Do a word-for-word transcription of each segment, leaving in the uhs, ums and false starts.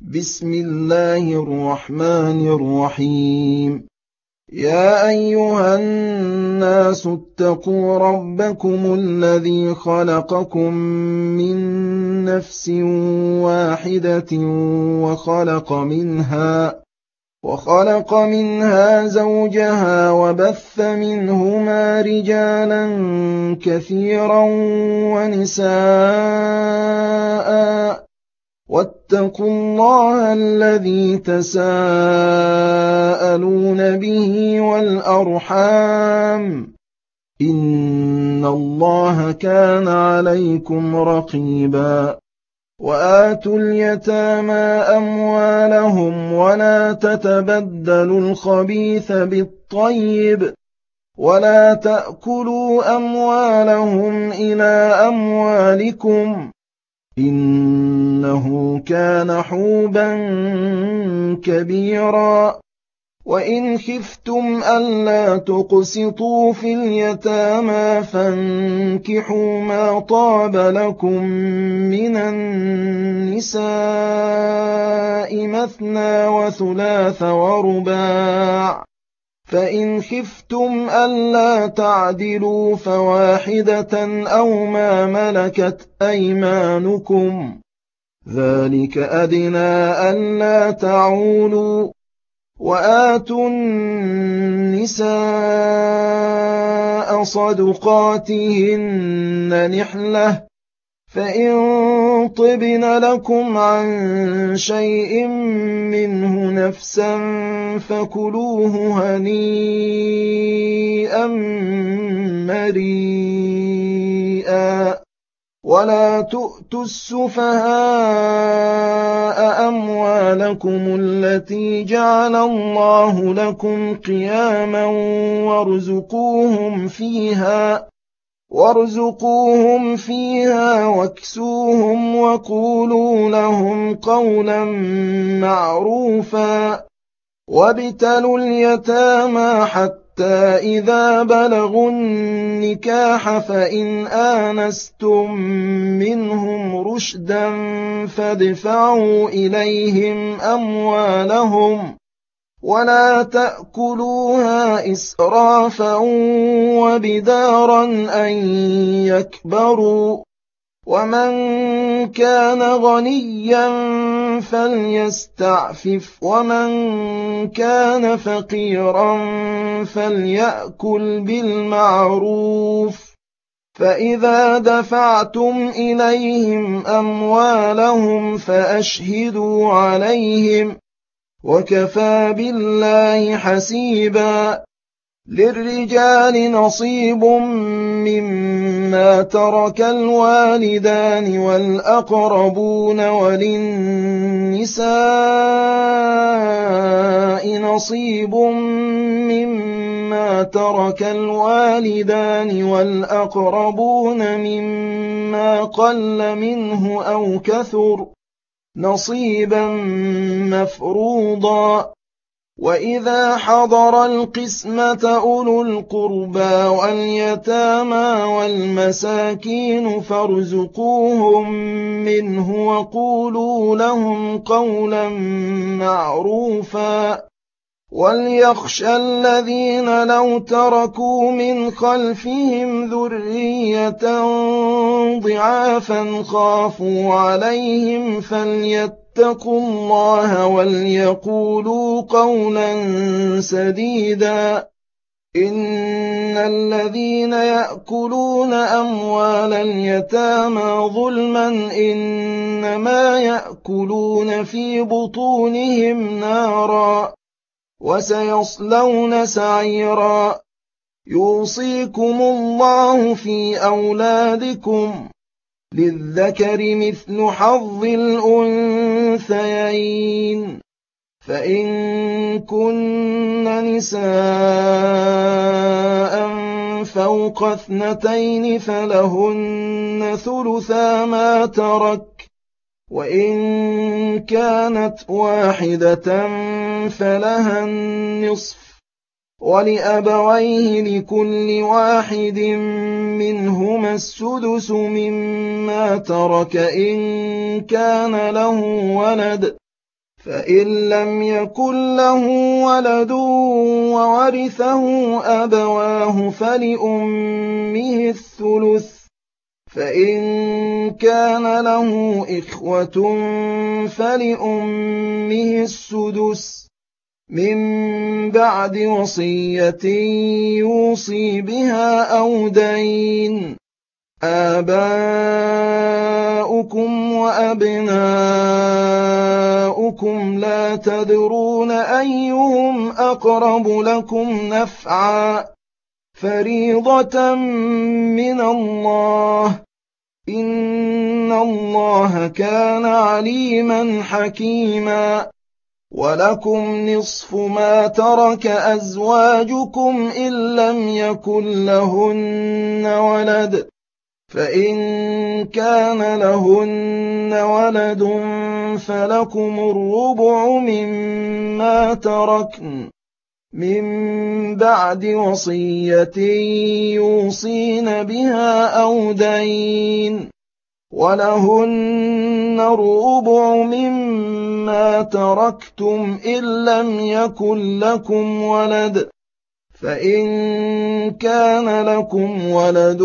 بسم الله الرحمن الرحيم. يا أيها الناس اتقوا ربكم الذي خلقكم من نفس واحدة وخلق منها وخلق منها زوجها وبث منهما رجالا كثيرا ونساء واتقوا الله الذي تساءلون به والأرحام إن الله كان عليكم رقيبا. وآتوا اليتامى أموالهم ولا تتبدلوا الخبيث بالطيب ولا تأكلوا أموالهم إلى أموالكم إنه كان حوبا كبيرا. وإن خفتم ألا تقسطوا في اليتامى فانكحوا ما طاب لكم من النساء مثنى وثلاث ورباع، فإن خفتم ألا تعدلوا فواحدة أو ما ملكت أيمانكم ذلك أدنى ألا تعولوا. وآتوا النساء صدقاتهن نحلة، فإن طبن لكم عن شيء منه نفسا فكلوه هنيئا مريئا. ولا تؤتوا السفهاء أموالكم التي جعل الله لكم قياما وارزقوهم فيها وارزقوهم فيها واكسوهم وقولوا لهم قولا معروفا. وابتلوا اليتامى حتى إذا بلغوا النكاح فإن آنستم منهم رشدا فادفعوا إليهم أموالهم ولا تأكلوها إسرافا وبدارا أن يكبروا. ومن كان غنيا فليستعفف ومن كان فقيرا فليأكل بالمعروف. فإذا دفعتم إليهم أموالهم فأشهدوا عليهم وكفى بالله حسيبا. للرجال نصيب مما ترك الوالدان والأقربون وللنساء نصيب مما ترك الوالدان والأقربون مما قل منه أو كثر نصيبا مفروضا. وإذا حضر القسمة أولو القربى واليتامى والمساكين فارزقوهم منه وقولوا لهم قولا معروفا. وليخشى الذين لو تركوا من خلفهم ذرية ضعافا خافوا عليهم فليتقوا اتقوا الله وليقولوا قولا سديدا. إن الذين يأكلون أموال اليتامى ظلما إنما يأكلون في بطونهم نارا وسيصلون سعيرا. يوصيكم الله في أولادكم للذكر مثل حظ الأنثيين، فإن كن نساء فوق اثنتين فلهن ثلثا ما ترك، وإن كانت واحدة فلها النصف، ولأبويه لكل واحد منهما السدس مما ترك إن كان له ولد فإن لم يكن له ولد وورثه أبواه فلأمه الثلث، فإن كان له إخوة فلأمه السدس من بعد وصية يوصي بها أو دين. آباؤكم وأبناؤكم لا تدرون أيهم أقرب لكم نفعا، فريضة من الله، إن الله كان عليما حكيما. ولكم نصف ما ترك أزواجكم إن لم يكن لهن ولد، فإن كان لهن ولد فلكم الربع مما تركن من بعد وصية يوصين بها أو دين، ولهن الربع مما تركتم إن لم يكن لكم ولد، فإن كان لكم ولد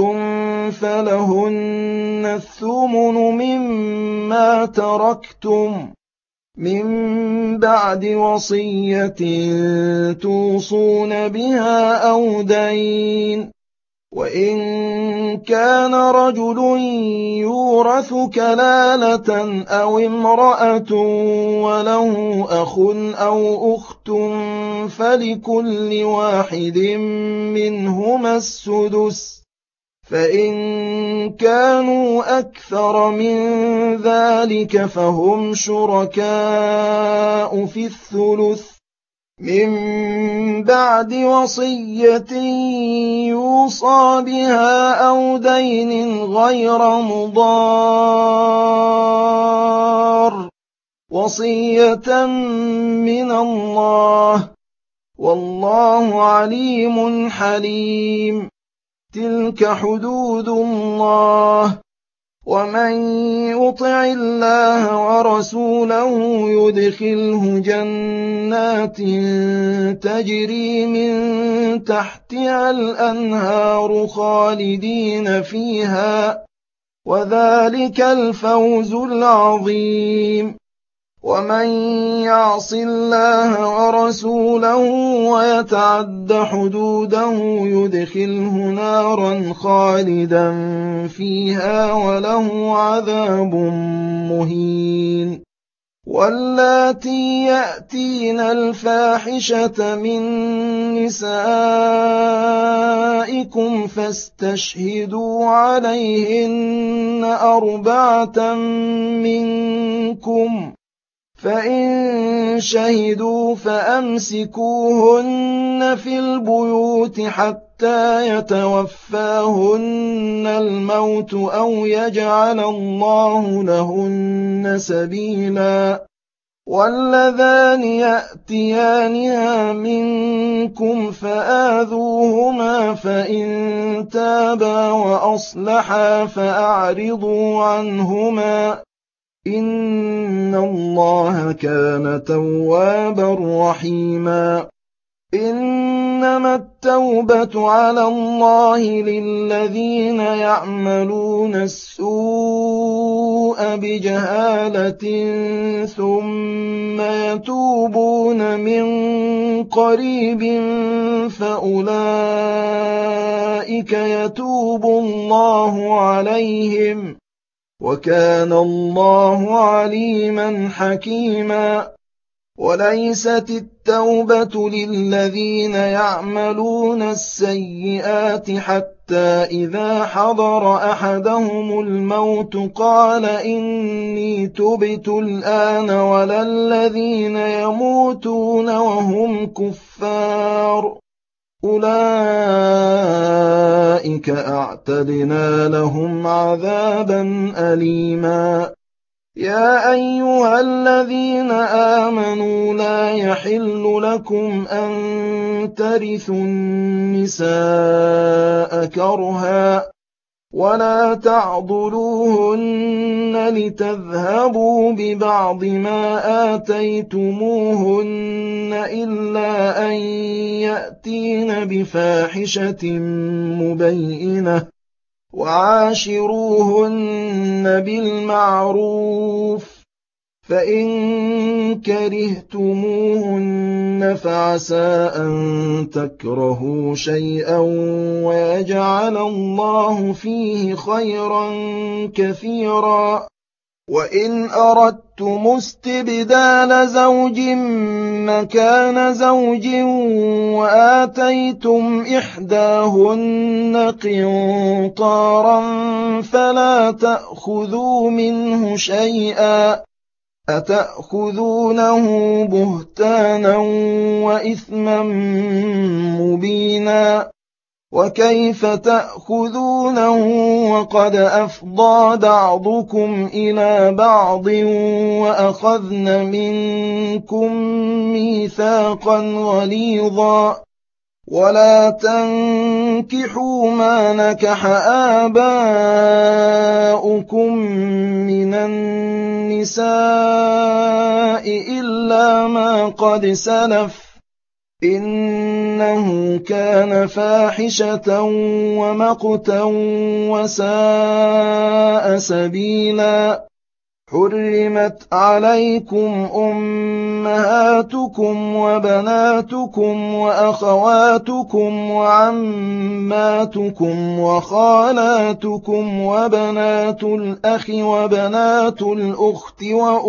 فلهن الثمن مما تركتم من بعد وصية توصون بها أو دين. وإن كان رجل يورث كلالة أو امرأة وله أخ أو أخت فلكل واحد منهما السدس، فإن كانوا أكثر من ذلك فهم شركاء في الثلث من بعد وصية يوصى بها أو دين غير مضار، وصية من الله، والله عليم حليم. تلك حدود الله، ومن يطع الله ورسوله يدخله جنات تجري من تحتها الأنهار خالدين فيها، وذلك الفوز العظيم. ومن يعص الله ورسوله ويتعد حدوده يدخله نارا خالدا فيها وله عذاب مهين. واللاتي يأتين الفاحشة من نسائكم فاستشهدوا عليهن أربعة منكم، فإن شهدوا فأمسكوهن في البيوت حتى يتوفاهن الموت أو يجعل الله لهن سبيلا. واللذان يأتيانها منكم فآذوهما، فإن تابا وأصلحا فأعرضوا عنهما، إن الله كان توابا رحيما. إنما التوبة على الله للذين يعملون السوء بجهالة ثم يتوبون من قريب فأولئك يتوب الله عليهم، وكان الله عليما حكيما. وليست التوبة للذين يعملون السيئات حتى إذا حضر أحدهم الموت قال إني تبت الآن، ولا الذين يموتون وهم كفار، أولئك أعتدنا لهم عذابا أليما. يا أيها الذين آمنوا لا يحل لكم أن ترثوا النساء كرها، ولا تعضلوهن لتذهبوا ببعض ما آتيتموهن إلا أن يأتين بفاحشة مبينة وعاشروهن بالمعروف فإن كرهتموهن فعسى أن تكرهوا شيئا ويجعل الله فيه خيرا كثيرا وإن أردتم استبدال زوج مكان زوج وآتيتم إحداهن قنطارا فلا تأخذوا منه شيئا أتأخذونه بهتانا وإثما مبينا وكيف تأخذونه وقد أفضى بعضكم إلى بعض وأخذن منكم ميثاقا غليظا ولا تنكحوا ما نكح آباؤكم من النساء إلا ما قد سلف إنه كان فاحشة ومقتا وساء سبيلا حرمت عليكم أمهاتكم وبناتكم وأخواتكم وعماتكم وخالاتكم وبنات الأخ وبنات الأخت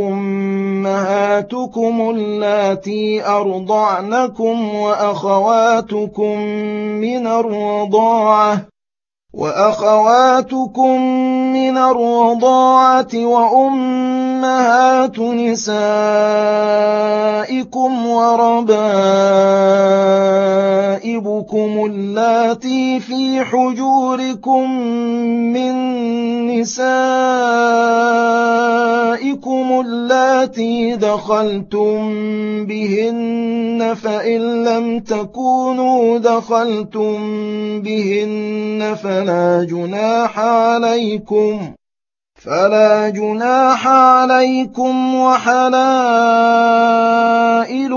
وأمهاتكم اللاتي أرضعنكم وأخواتكم من الرضاعة وأخواتكم من الرضاعة وأمهات نسائكم وربائبكم اللاتي في حجوركم من نسائكم اللاتي دخلتم بهن فإن لم تكونوا دخلتم بهن فلا جناح عليكم فلا جناح عليكم وحلائل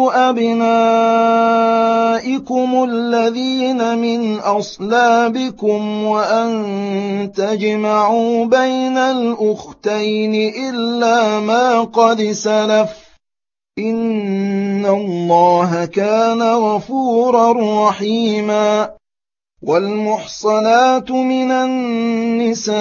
أبنائكم الذين من أصلابكم وأن تجمعوا بين الأختين إلا ما قد سلف إن الله كان غفورا رحيما والمحصنات من النساء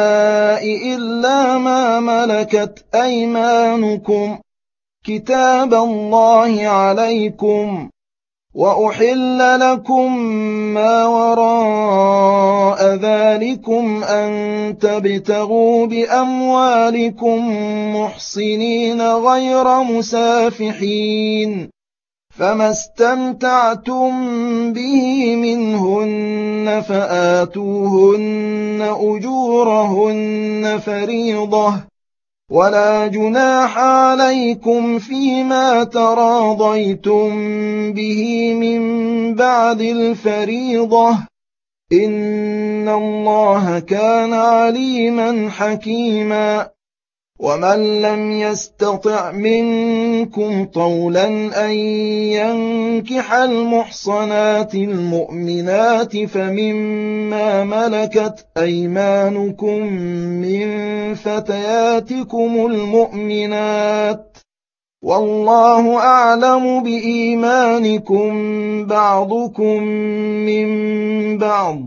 إلا ما ملكت أيمانكم كتاب الله عليكم وأحل لكم ما وراء ذلكم أن تبتغوا بأموالكم محصنين غير مسافحين فما استمتعتم به منهن فآتوهن أجورهن فريضة ولا جناح عليكم فيما تراضيتم به من بعد الفريضة إن الله كان عليما حكيما ومن لم يستطع منكم طولا أن ينكح المحصنات المؤمنات فمما ملكت أيمانكم من فتياتكم المؤمنات والله أعلم بإيمانكم بعضكم من بعض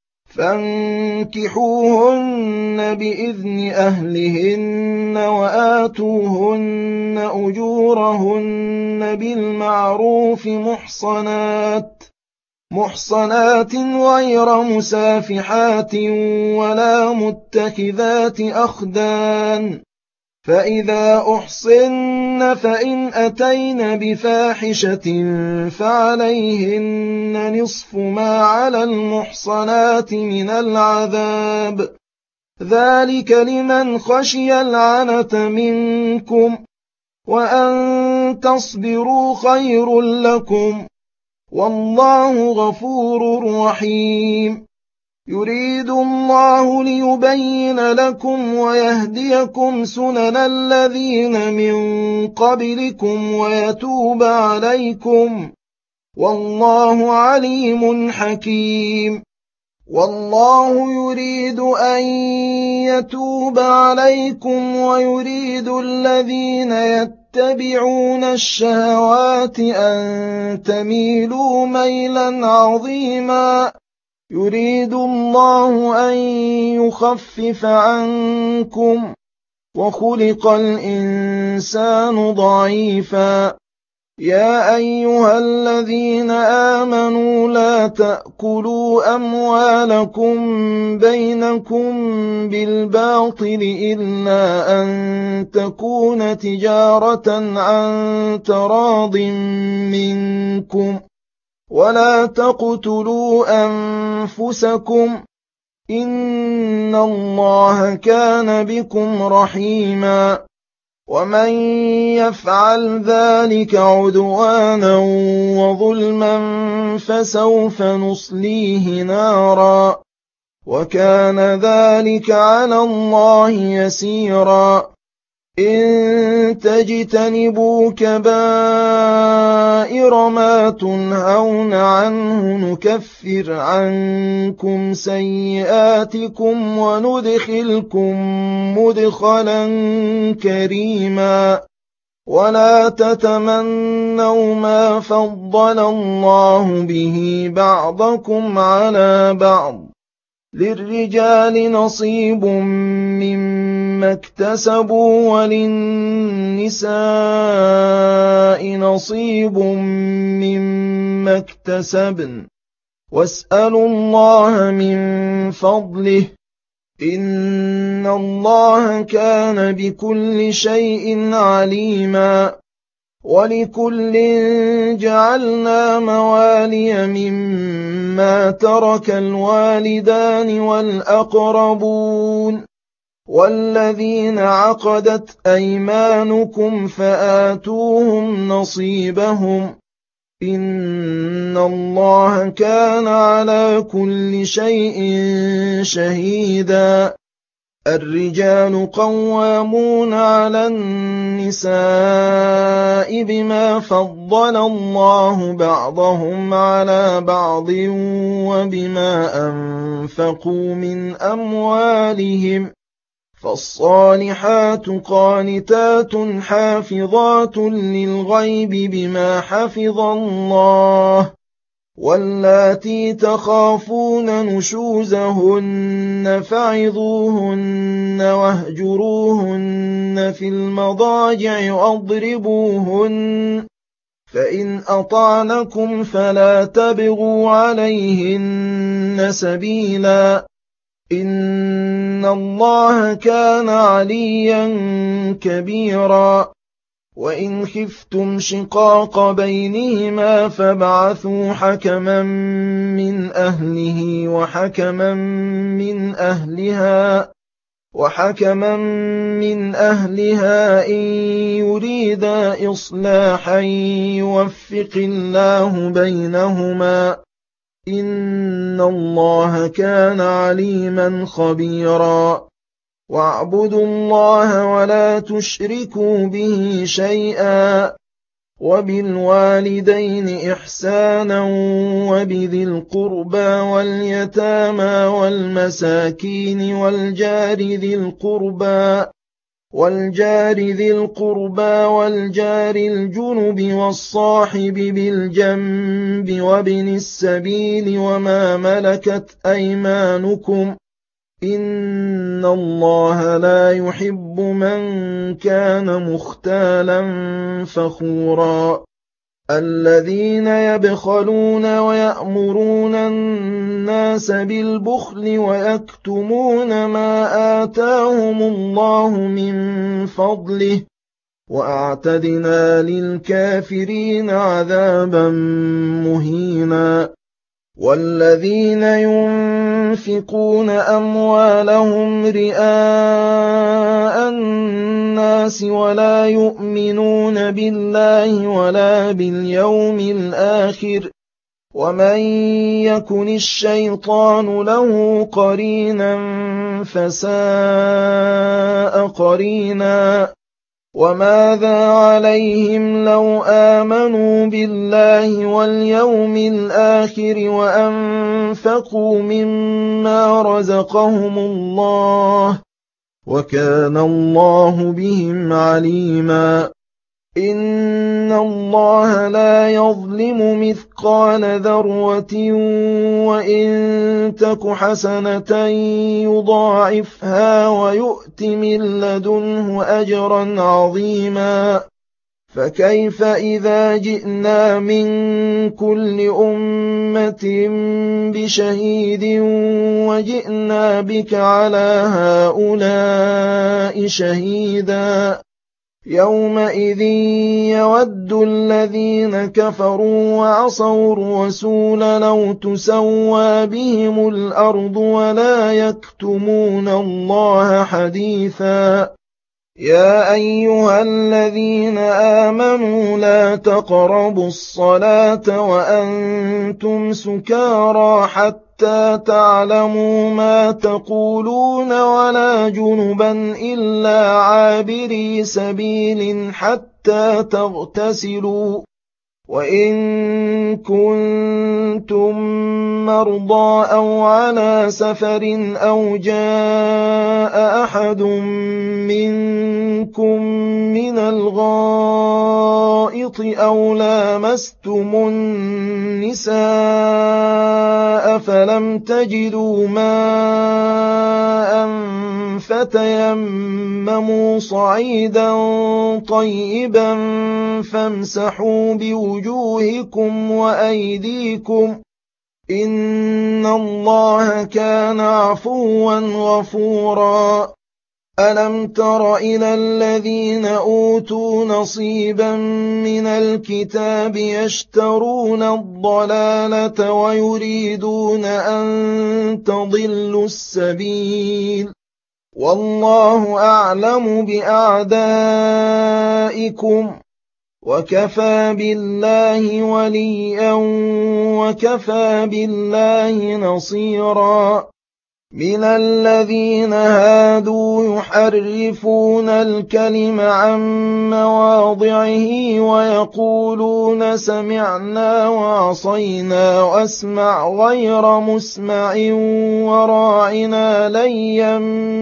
فانكحوهن بإذن أهلهن وآتوهن أجورهن بالمعروف محصنات محصنات غير مسافحات ولا متخذات أخدان فإذا أحصن فإن أتين بفاحشة فعليهن نصف ما على المحصنات من العذاب ذلك لمن خشي العنة منكم وأن تصبروا خير لكم والله غفور رحيم يريد الله ليبين لكم ويهديكم سنن الذين من قبلكم ويتوب عليكم والله عليم حكيم والله يريد أن يتوب عليكم ويريد الذين يتبعون الشهوات أن تميلوا ميلا عظيما يريد الله أن يخفف عنكم وخلق الإنسان ضعيفا يا أيها الذين آمنوا لا تأكلوا أموالكم بينكم بالباطل إلا أن تكون تجارة عن تراض منكم ولا تقتلوا أنفسكم إن الله كان بكم رحيما ومن يفعل ذلك عدوانا وظلما فسوف نصليه نارا وكان ذلك على الله يسيرا إن تجتنبوا كبائر ما تنهون عنه نكفر عنكم سيئاتكم وندخلكم مدخلا كريما ولا تتمنوا ما فضل الله به بعضكم على بعض للرجال نصيب مما اكتسبوا وللنساء نصيب مما اكتسبن واسألوا الله من فضله إن الله كان بكل شيء عليما ولكل جعلنا موالي مما ترك الوالدان والأقربون والذين عقدت أيمانكم فآتوهم نصيبهم إن الله كان على كل شيء شهيدا الرجال قوامون على النساء بما فضل الله بعضهم على بعض وبما أنفقوا من أموالهم فالصالحات قانتات حافظات للغيب بما حفظ الله واللاتي تخافون نشوزهن فعظوهن واهجروهن في المضاجع واضربوهن فإن أطعنكم فلا تبغوا عليهن سبيلا إن الله كان عليا كبيرا وإن خفتم شقاق بينهما فابعثوا حكما من أهله وحكما من أهلها وحكما من أهلها إن يريدا إصلاحا يوفق الله بينهما إن الله كان عليما خبيرا واعبدوا الله ولا تشركوا به شيئا وبالوالدين إحسانا وبذي القربى واليتامى والمساكين والجار ذي القربى والجار ذي القربى والجار الجنب والصاحب بالجنب وابن السبيل وما ملكت أيمانكم إن الله لا يحب من كان مختالا فخورا الذين يبخلون ويأمرون الناس بالبخل ويكتمون ما آتاهم الله من فضله وأعتدنا للكافرين عذابا مهينا والذين ينفقون أموالهم رئاء الناس ولا يؤمنون بالله ولا باليوم الآخر ومن يكن الشيطان له قرينا فساء قرينا وماذا عليهم لو آمنوا بالله واليوم الآخر وأنفقوا مما رزقهم الله وكان الله بهم عليما إن الله لا يظلم مثقال ذرة وإن تك حسنة يضاعفها ويؤت من لدنه أجرا عظيما فكيف إذا جئنا من كل أمة بشهيد وجئنا بك على هؤلاء شهيدا يومئذ يود الذين كفروا وعصوا الرسول لو تسوى بهم الأرض ولا يكتمون الله حديثا يا أيها الذين آمنوا لا تقربوا الصلاة وأنتم سكارى حتى تعلموا ما تقولون ولا جنبا إلا عابري سبيل حتى تغتسلوا وإن كنتم مرضى أو على سفر أو جاء أحد منكم من الغائط أو لامستم النساء فلم تجدوا ماء فتيمموا صعيدا طيبا فامسحوا بوجوهكم وأيديكم إن الله كان عفوا غفورا ألم تر إلى الذين أوتوا نصيبا من الكتاب يشترون الضلالة ويريدون أن تضلوا السبيل والله أعلم بأعدائكم وكفى بالله وليا وكفى بالله نصيرا من الذين هادوا يحرفون الكلم عن مواضعه ويقولون سمعنا وعصينا واسمع غير مسمع وراعنا ليا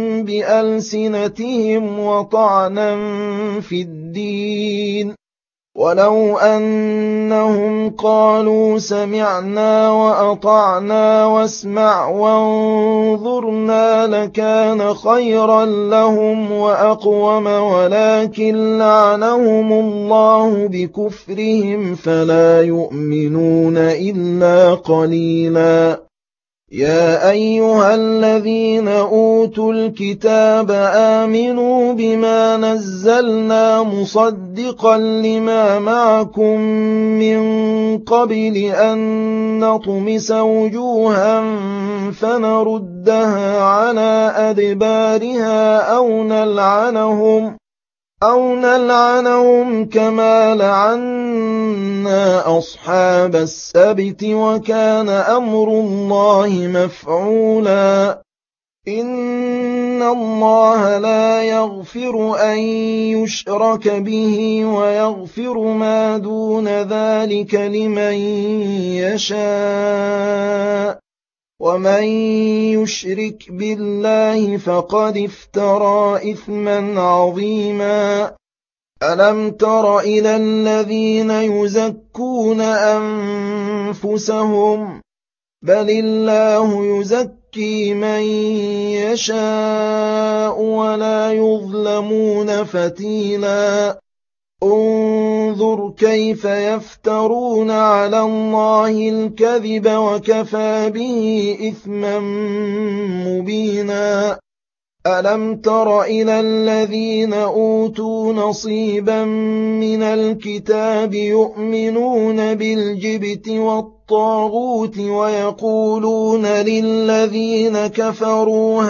بألسنتهم وطعنا في الدين ولو أنهم قالوا سمعنا وأطعنا واسمع وانظرنا لكان خيرا لهم وأقوم ولكن لعنهم الله بكفرهم فلا يؤمنون إلا قليلا يا أيها الذين أوتوا الكتاب آمنوا بما نزلنا مصدقا لما معكم من قبل أن نطمس وجوها فنردها على أدبارها أو نلعنهم أو نلعنهم كما لعنا أصحاب السبت وكان أمر الله مفعولا إن الله لا يغفر أن يشرك به ويغفر ما دون ذلك لمن يشاء ومن يشرك بالله فقد افترى إثما عظيما ألم تر إلى الذين يزكون أنفسهم بل الله يزكي من يشاء ولا يظلمون فتيلا انظر كيف يفترون على الله الكذب وكفى به إثما مبينا ألم تر إلى الذين أوتوا نصيبا من الكتاب يؤمنون بالجبت والطاغوت ويقولون للذين كفروا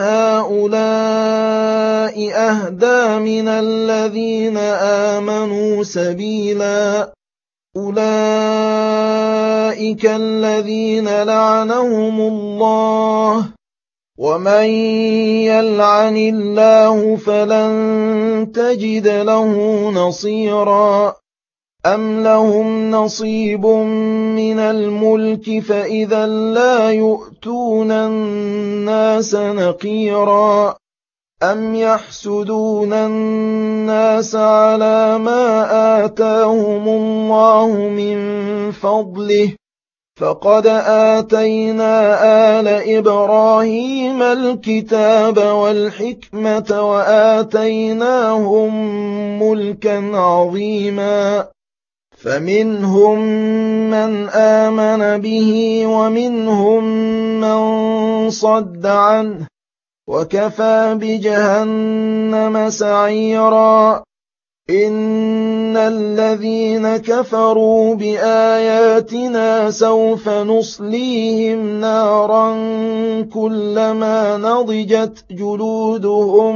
هؤلاء أهدى من الذين آمنوا سبيلا أولئك الذين لعنهم الله، ومن يلعن الله فلن تجد له نصيرا. أم لهم نصيب من الملك فإذا لا يؤتون الناس نقيرا. أم يحسدون الناس على ما آتاهم الله من فضله، فقد آتينا آل إبراهيم الكتاب والحكمة وآتيناهم ملكا عظيما. فمنهم من آمن به ومنهم من صد عنه، وكفى بجهنم سعيرا. إن الذين كفروا بآياتنا سوف نصليهم نارا كلما نضجت جلودهم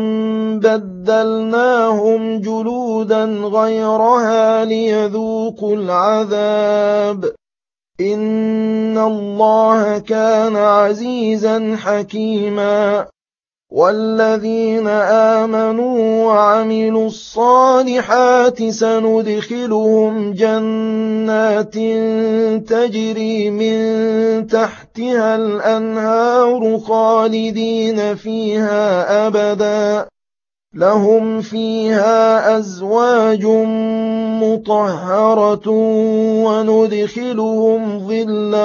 بدلناهم جلودا غيرها ليذوقوا العذاب. إن الله كان عزيزا حكيما. والذين آمنوا وعملوا الصالحات سندخلهم جنات تجري من تحتها الأنهار خالدين فيها أبدا، لهم فيها أزواج مطهرة وندخلهم ظلا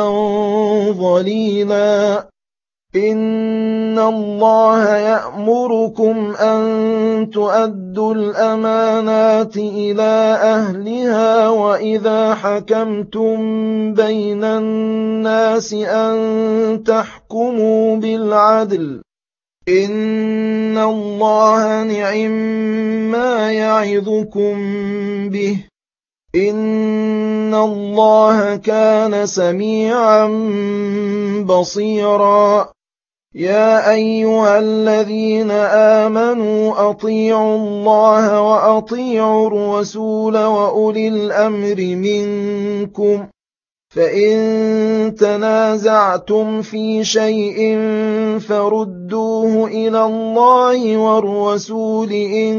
ظليلا. إن الله يأمركم أن تؤدوا الأمانات إلى أهلها وإذا حكمتم بين الناس أن تحكموا بالعدل. إن الله نعما يعظكم به. إن الله كان سميعا بصيرا. يا أيها الذين آمنوا أطيعوا الله وأطيعوا الرسول وأولي الأمر منكم، فإن تنازعتم في شيء فردوه إلى الله والرسول إن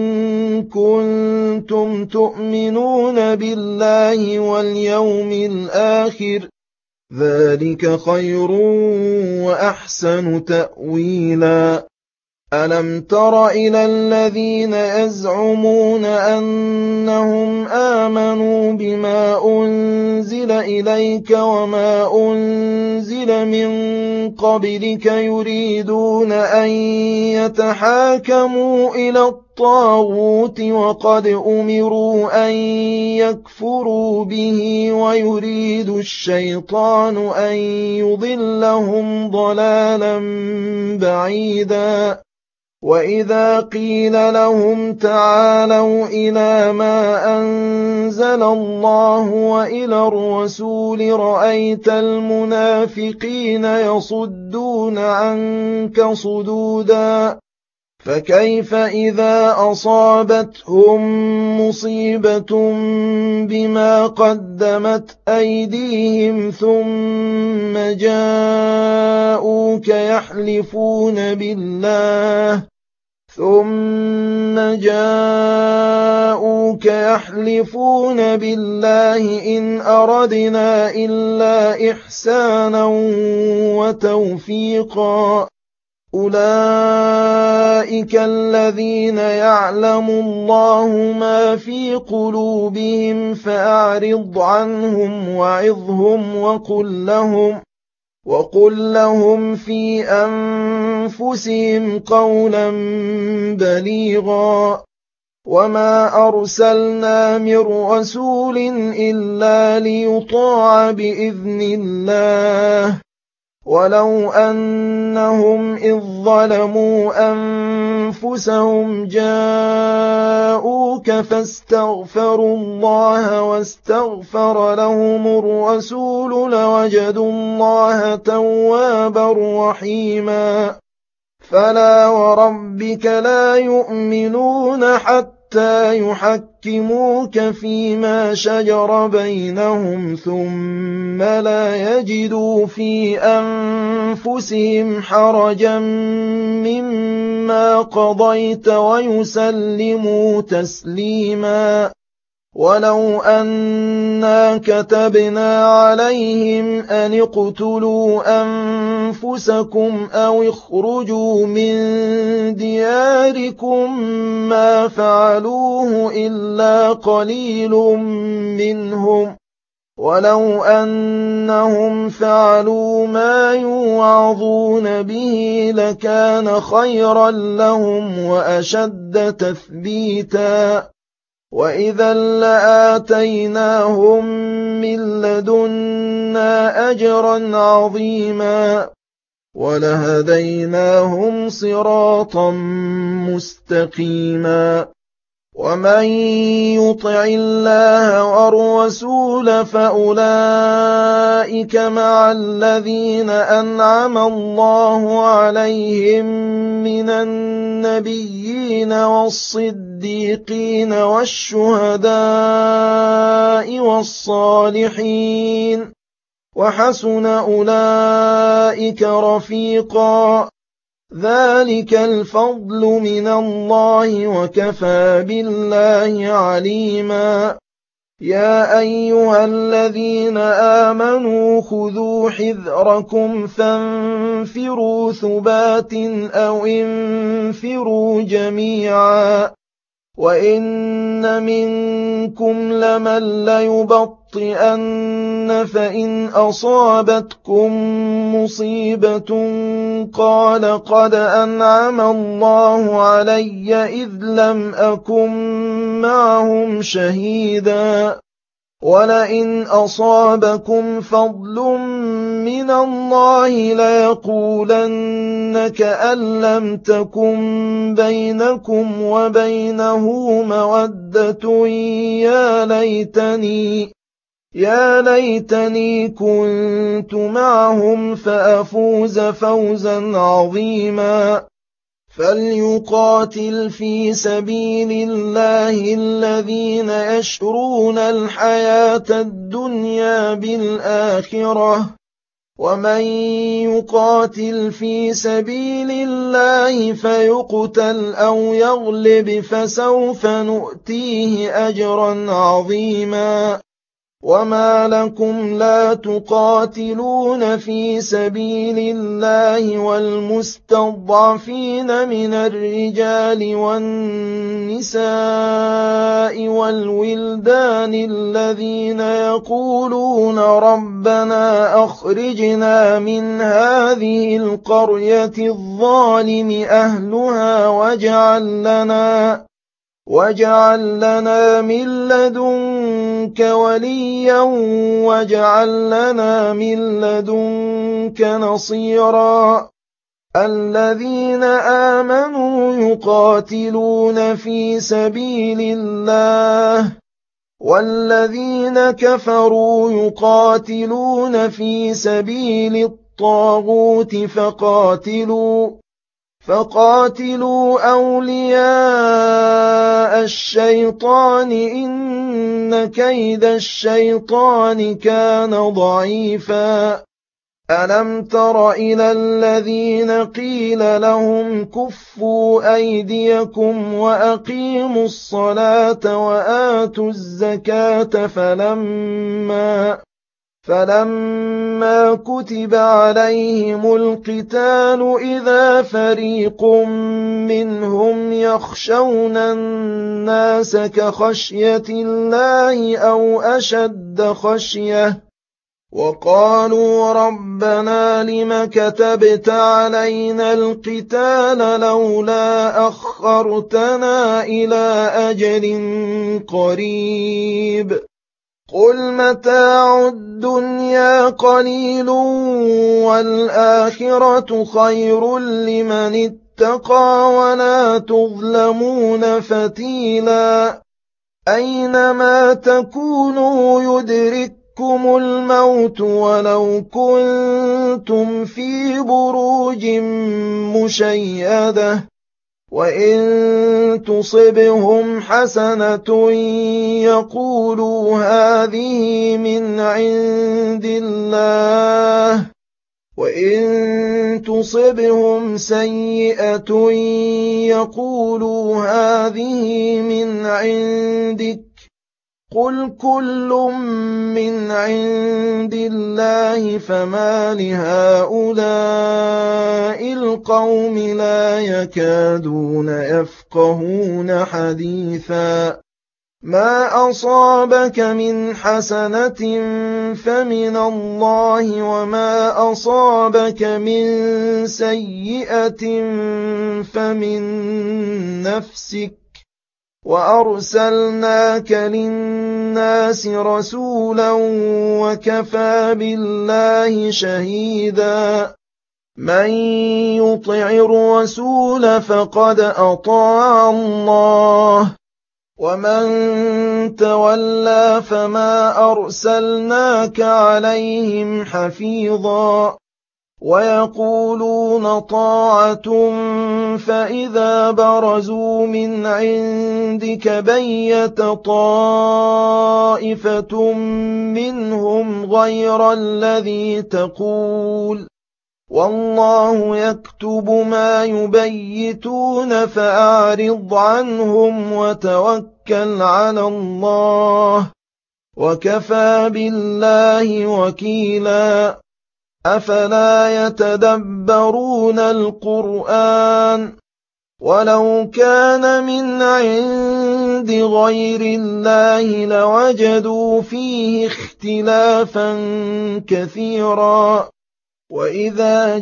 كنتم تؤمنون بالله واليوم الآخر، ذلك خير وأحسن تأويلا. ألم تر إلى الذين يزعمون أنهم آمنوا بما أنزل إليك وما أنزل من قبلك يريدون أن يتحاكموا إلى الطاغوت وقد أمروا أن يكفروا به ويريد الشيطان أن يضلهم ضلالا بعيدا. وإذا قيل لهم تعالوا إلى ما أنزل الله وإلى الرسول رأيت المنافقين يصدون عنك صدودا. فكيف إذا أصابتهم مصيبة بما قدمت أيديهم ثم جاءوك يحلفون بالله ثم جاءوك يحلفون بالله إن أردنا إلا إحسانا وتوفيقا. أولئك الذين يعلم الله ما في قلوبهم فأعرض عنهم وعظهم وقل لهم, وقل لهم في أنفسهم قولا بليغا. وما أرسلنا من رسول إلا ليطاع بإذن الله ولو أنهم إذ ظلموا أنفسهم جاءوك فاستغفروا الله واستغفر لهم الرسول لوجدوا الله توابا رحيما. فلا وربك لا يؤمنون حتى حتى يحكموك فيما شجر بينهم ثم لا يجدوا في أنفسهم حرجا مما قضيت ويسلموا تسليما ولو أنا كتبنا عليهم أن اقتلوا أنفسكم أو اخرجوا من دياركم ما فعلوه إلا قليل منهم ولو أنهم فعلوا ما يوعظون به لكان خيرا لهم وأشد تثبيتا وإذا لآتيناهم من لدنا أجرا عظيما ولهديناهم صراطا مستقيما ومن يطع الله والرسول فأولئك مع الذين أنعم الله عليهم من النبيين والصديقين والشهداء والصالحين وحسن أولئك رفيقا ذلك الفضل من الله وكفى بالله عليما يا أيها الذين آمنوا خذوا حذركم فانفروا ثبات أو انفروا جميعا وإن منكم لمن ليبطئن فإن أصابتكم مصيبة قال قد أنعم الله علي إذ لم أكن معهم شهيدا ولئن أصابكم فضل من الله ليقولن كأن لم تكن بينكم وبينه مودة يا ليتني يا ليتني كنت معهم فأفوز فوزا عظيما فليقاتل في سبيل الله الذين يشرون الحياة الدنيا بالآخرة ومن يقاتل في سبيل الله فيقتل أو يغلب فسوف نؤتيه أجرا عظيما وما لكم لا تقاتلون في سبيل الله والمستضعفين من الرجال والنساء والولدان الذين يقولون ربنا أخرجنا من هذه القرية الظالم أهلها واجعل لنا واجعل لنا من لدنك وليا واجعل لنا من لدنك نصيرا الذين آمنوا يقاتلون في سبيل الله والذين كفروا يقاتلون في سبيل الطاغوت فقاتلوا فقاتلوا أولياء الشيطان إن كيد الشيطان كان ضعيفا ألم تر إلى الذين قيل لهم كفوا أيديكم وأقيموا الصلاة وآتوا الزكاة فلما فلما كتب عليهم القتال إذا فريق منهم يخشون الناس كخشية الله أو أشد خشية وقالوا ربنا لم كتبت علينا القتال لولا أخرتنا إلى أجل قريب قل متاع الدنيا قليل والآخرة خير لمن اتقى ولا تظلمون فتيلا أينما تكونوا يدرككم الموت ولو كنتم في بروج مشيدة وإن تصبهم حسنة يقولوا هذه من عند الله، وإن تصبهم سيئة يقولوا هذه من عندك، قل كل من عند الله فما لهؤلاء القوم لا يكادون يفقهون حديثا. ما أصابك من حسنة فمن الله، وما أصابك من سيئة فمن نفسك، وأرسلناك للناس رسولا وكفى بالله شهيدا. من يطع الرسول فقد أطاع الله، ومن تولى فما أرسلناك عليهم حفيظا. ويقولون طاعة فإذا برزوا من عندك بيت طائفة منهم غير الذي تقول، والله يكتب ما يبيتون فأعرض عنهم وتوكل على الله، وكفى بالله وكيلا. أفلا يتدبرون القرآن، ولو كان من عند غير الله لوجدوا فيه اختلافا كثيرا. وإذا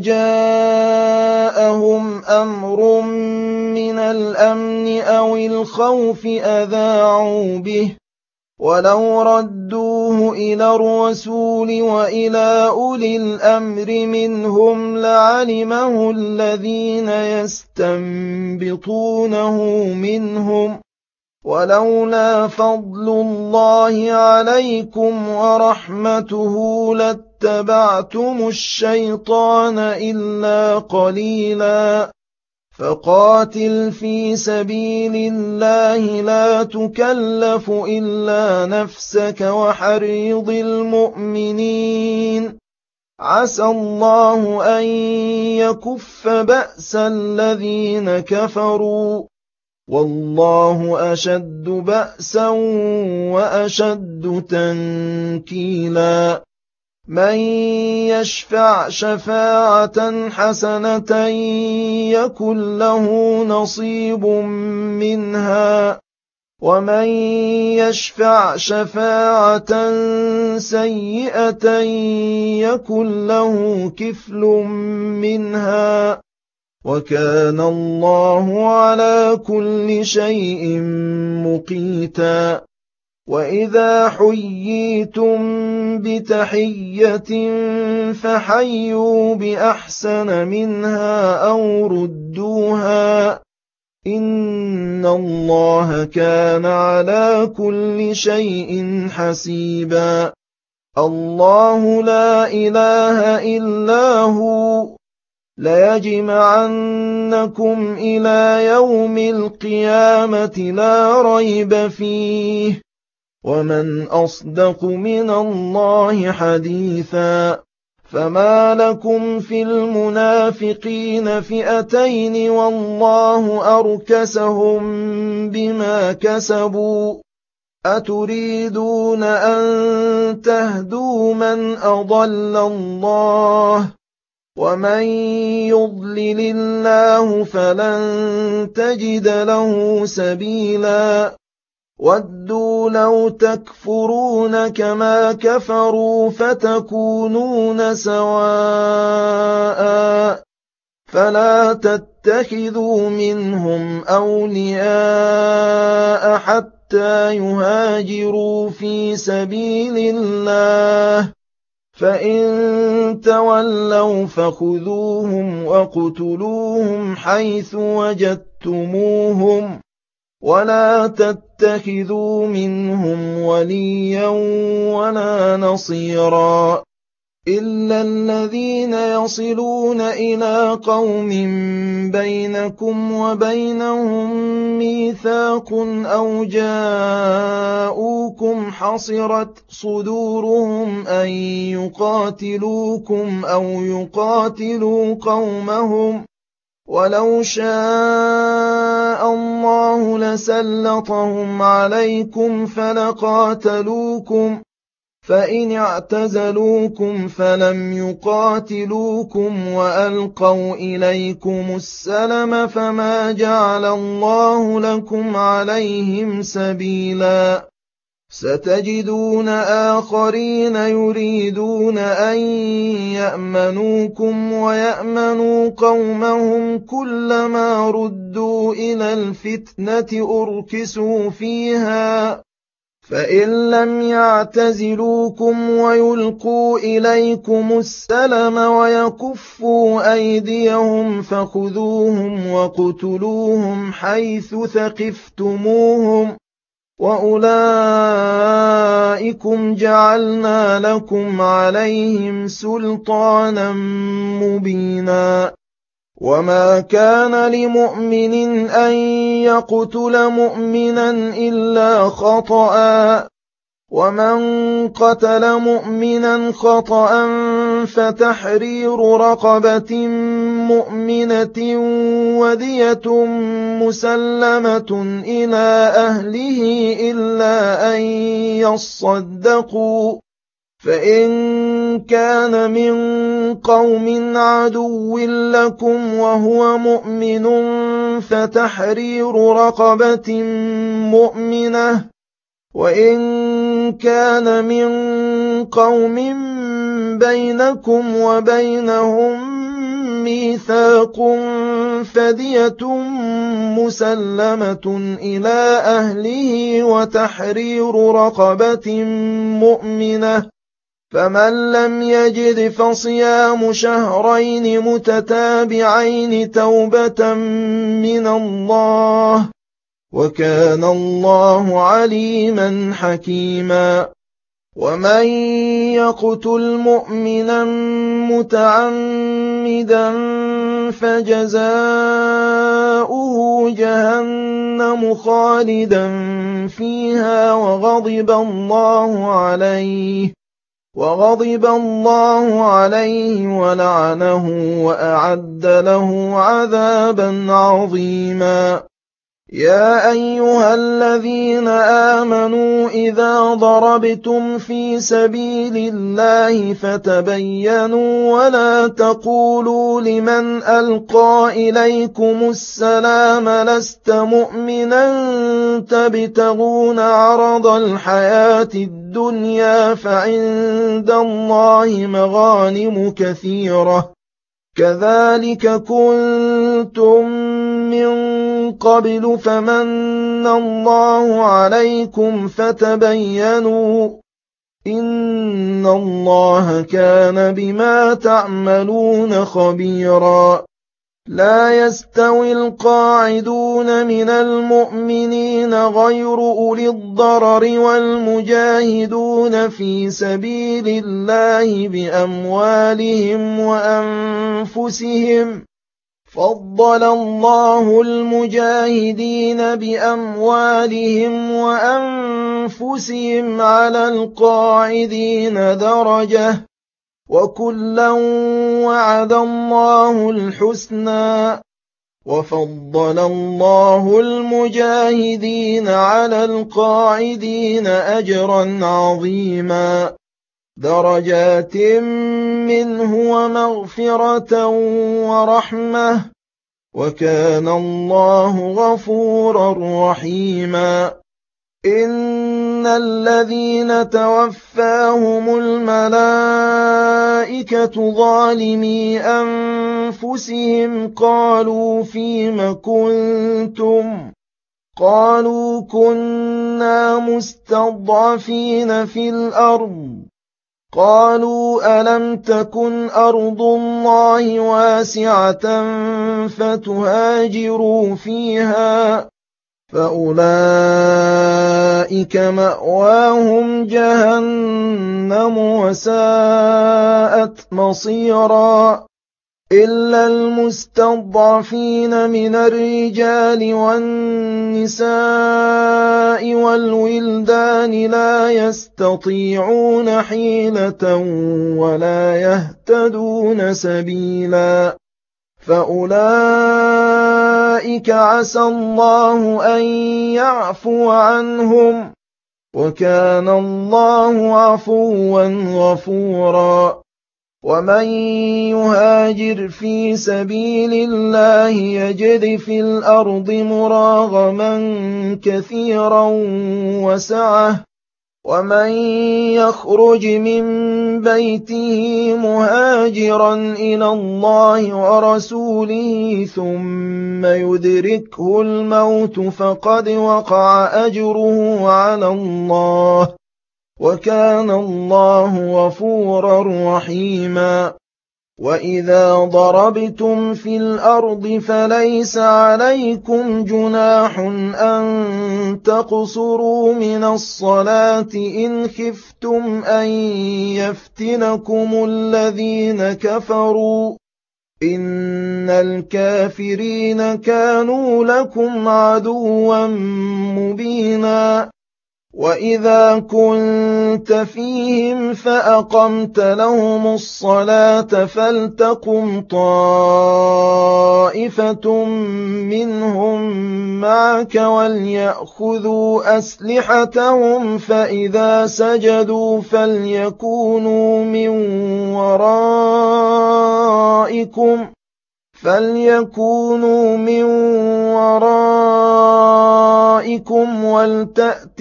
جاءهم أمر من الأمن أو الخوف أذاعوا به، ولو ردوه إلى الرسول وإلى أولي الأمر منهم لعلمه الذين يستنبطونه منهم، ولولا فضل الله عليكم ورحمته لاتبعتم الشيطان إلا قليلا. فقاتل في سبيل الله لا تكلف إلا نفسك وحرض المؤمنين، عسى الله أن يكف بأس الذين كفروا، والله أشد بأسا وأشد تنكيلا. من يشفع شفاعة حسنة يكن له نصيب منها، ومن يشفع شفاعة سيئة يكن له كفل منها، وكان الله على كل شيء مقيتا. وإذا حييتم بتحية فحيوا بأحسن منها أو ردوها، إن الله كان على كل شيء حسيبا. الله لا إله إلا هو، ليجمعنكم إلى يوم القيامة لا ريب فيه، ومن أصدق من الله حديثا. فما لكم في المنافقين فئتين والله أركسهم بما كسبوا، أتريدون أن تهدوا من أضل الله، ومن يضلل الله فلن تجد له سبيلا. ودوا لو تكفرون كما كفروا فتكونون سواء، فلا تتخذوا منهم أولياء حتى يهاجروا في سبيل الله، فإن تولوا فخذوهم وَاقْتُلُوهُمْ حيث وجدتموهم، ولا تتخذوا منهم وليا ولا نصيرا. إِلَّا الَّذِينَ يَصِلُونَ إِلَىٰ قَوْمٍ بَيْنَكُمْ وَبَيْنَهُم مِّيثَاقٌ أَوْ جَاءُوكُمْ حَصِرَتْ صُدُورُهُمْ أَن يُقَاتِلُوكُمْ أَوْ يُقَاتِلُوا قَوْمَهُمْ ۚ وَلَوْ شَاءَ اللَّهُ لَسَلَّطَهُمْ عَلَيْكُمْ فَلَقَاتَلُوكُمْ ۚ فَإِنِ اعْتَزَلُوكُمْ فَلَمْ يُقَاتِلُوكُمْ وَأَلْقَوْا إِلَيْكُمُ السَّلَمَ فَمَا جَعَلَ اللَّهُ لَكُمْ عَلَيْهِمْ سَبِيلًا. سَتَجِدُونَ آخَرِينَ يُرِيدُونَ أَن يَأْمَنُوكُمْ وَيَأْمَنُوا قَوْمَهُمْ كُلَّمَا رُدُّوا إِلَى الْفِتْنَةِ أُرْكِسُوا فِيهَا، فَإِن لَّمْ يَعْتَزِلُوكُمْ وَيُلْقُوا إِلَيْكُمُ السَّلَمَ وَيَكُفُّوا أَيْدِيَهُمْ فَخُذُوهُمْ وَاقْتُلُوهُمْ حَيْثُ ثَقِفْتُمُوهُمْ ۚ وَأُولَٰئِكُمْ جَعَلْنَا لَكُمْ عَلَيْهِمْ سُلْطَانًا مُّبِينًا. وَمَا كَانَ لِمُؤْمِنٍ أَن يَقْتُلَ مُؤْمِنًا إِلَّا خَطَأً ۚ وَمَن قَتَلَ مُؤْمِنًا خَطَأً فَتَحْرِيرُ رَقَبَةٍ مُّؤْمِنَةٍ وَدِيَةٌ مُّسَلَّمَةٌ إِلَىٰ أَهْلِهِ إِلَّا أَن يَصَّدَّقُوا ۚ فَإِن كَانَ مِن قَوْمٍ عَدُوٍّ لَّكُمْ وَهُوَ مُؤْمِنٌ فَتَحْرِيرُ رَقَبَةٍ مُّؤْمِنَةٍ ۖ وَإِن كَانَ مِن قَوْمٍ بَيْنَكُمْ وَبَيْنَهُم مِّيثَاقٌ فَدِيَةٌ مُّسَلَّمَةٌ إِلَىٰ أَهْلِهِ وَتَحْرِيرُ رَقَبَةٍ مُّؤْمِنَةٍ ۖ فَمَن لَّمْ يَجِدْ فَصِيَامُ شَهْرَيْنِ مُتَتَابِعَيْنِ تَوْبَةً مِّنَ اللَّهِ ۗ وَكَانَ اللَّهُ عَلِيمًا حَكِيمًا. وَمَن يَقْتُلْ مُؤْمِنًا مُّتَعَمِّدًا فَجَزَاؤُهُ جَهَنَّمُ خَالِدًا فِيهَا وَغَضِبَ اللَّهُ عَلَيْهِ وَغَضِبَ اللَّهُ عَلَيْهِ وَلَعَنَهُ وَأَعَدَّ لَهُ عَذَابًا عَظِيمًا. يَا أَيُّهَا الَّذِينَ آمَنُوا إِذَا ضَرَبْتُمْ فِي سَبِيلِ اللَّهِ فَتَبَيَّنُوا وَلَا تَقُولُوا لِمَنْ أَلْقَىٰ إِلَيْكُمُ السَّلَامَ لَسْتَ مُؤْمِنًا تَبْتَغُونَ عَرَضَ الْحَيَاةِ الدُّنْيَا فَعِندَ اللَّهِ مَغَانِمُ كَثِيرَةٌ ۚ كَذَٰلِكَ كُنتُم مِّن قَبْلُ فَمَنَّ اللَّهُ عَلَيْكُمْ فَتَبَيَّنُوا ۚ إِنَّ اللَّهَ كَانَ بِمَا تَعْمَلُونَ خَبِيرًا. لَا يَسْتَوِي الْقَاعِدُونَ مِنَ الْمُؤْمِنِينَ غَيْرُ أُولِي الضَّرَرِ وَالْمُجَاهِدُونَ فِي سَبِيلِ اللَّهِ بِأَمْوَالِهِمْ وَأَنفُسِهِمْ ۚ فَضَّلَ اللَّهُ الْمُجَاهِدِينَ بِأَمْوَالِهِمْ وَأَنفُسِهِمْ عَلَى الْقَاعِدِينَ دَرَجَةً ۚ وَكُلًّا وَعَدَ اللَّهُ الْحُسْنَىٰ ۚ وَفَضَّلَ اللَّهُ الْمُجَاهِدِينَ عَلَى الْقَاعِدِينَ أَجْرًا عَظِيمًا، دَرَجَاتٍ مِّنْهُ وَمَغْفِرَةً وَرَحْمَةً ۚ وَكَانَ اللَّهُ غَفُورًا رَّحِيمًا. إِنَّ الَّذِينَ تَوَفَّاهُمُ الْمَلَائِكَةُ ظَالِمِي أَنفُسِهِمْ قَالُوا فِيمَ كُنتُمْ ۖ قَالُوا كُنَّا مُسْتَضْعَفِينَ فِي الْأَرْضِ ۚ قَالُوا أَلَمْ تَكُنْ أَرْضُ اللَّهِ وَاسِعَةً فَتُهَاجِرُوا فِيهَا ۚ فأولئك مأواهم جهنم وساءت مصيرا إلا المستضعفين من الرجال والنساء والولدان لا يستطيعون حيلة ولا يهتدون سبيلا فأولئك عسى الله أن يعفو عنهم وكان الله عفوا غفورا ومن يهاجر في سبيل الله يجد في الأرض مراغما كثيرا وسعة ومن يخرج من بيته مهاجرا إلى الله ورسوله ثم يدركه الموت فقد وقع أجره على الله وكان الله غفورا رحيما وإذا ضربتم في الأرض فليس عليكم جناح أن تقصروا من الصلاة إن خفتم أن يفتنكم الذين كفروا إن الكافرين كانوا لكم عدوا مبينا وإذا كنت فيهم فأقمت لهم الصلاة فلتقم طائفة منهم معك وليأخذوا أسلحتهم فإذا سجدوا فليكونوا من ورائكم فليكونوا من ورائكم ولتأت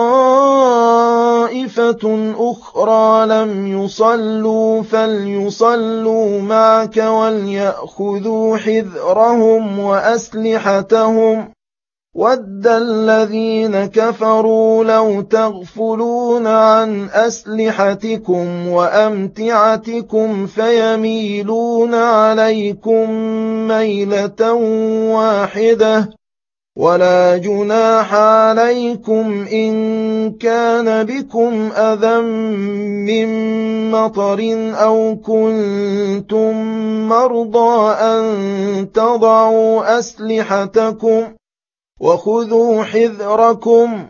طائفة أخرى لم يصلوا فليصلوا معك وليأخذوا حذرهم وأسلحتهم وَدَّ الَّذِينَ كَفَرُوا لَوْ تَغْفُلُونَ عَنْ أَسْلِحَتِكُمْ وَأَمْتِعَتِكُمْ فَيَمِيلُونَ عَلَيْكُمْ مَيْلَةً وَاحِدَةً وَلَا جُنَاحَ عَلَيْكُمْ إِن كَانَ بِكُمْ أَذًى مِّن مَّطَرٍ أَوْ كُنتُم مَّرْضَىٰ أَن تَضَعُوا أَسْلِحَتَكُمْ وَخُذُوا حِذْرَكُمْ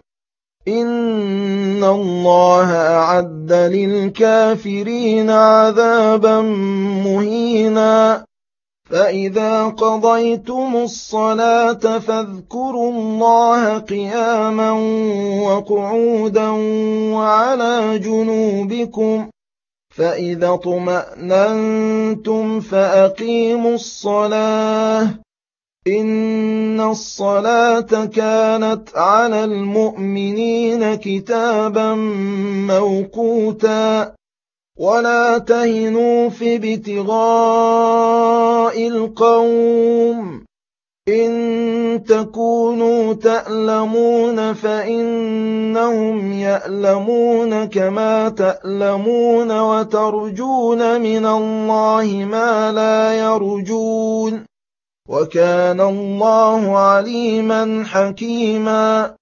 إِنَّ اللَّهَ أَعَدَّ لِلْكَافِرِينَ عَذَابًا مُّهِينًا فَإِذَا قَضَيْتُمُ الصَّلَاةَ فاذكروا اللَّهَ قِيَامًا وَقُعُودًا وَعَلَى جُنُوبِكُمْ فَإِذَا اطْمَأْنَنتُمْ فَأَقِيمُوا الصَّلَاةَ إِنَّ الصَّلَاةَ كَانَتْ عَلَى الْمُؤْمِنِينَ كِتَابًا مَّوْقُوتًا وَلَا تَهِنُوا في ابْتِغَاءِ الْقَوْمِ إِن تَكُونُوا تَأْلَمُونَ فَإِنَّهُمْ يَأْلَمُونَ كَمَا تَأْلَمُونَ وَتَرْجُونَ مِنَ اللَّهِ مَا لَا يَرْجُونَ وَكَانَ اللَّهُ عَلِيمًا حَكِيمًا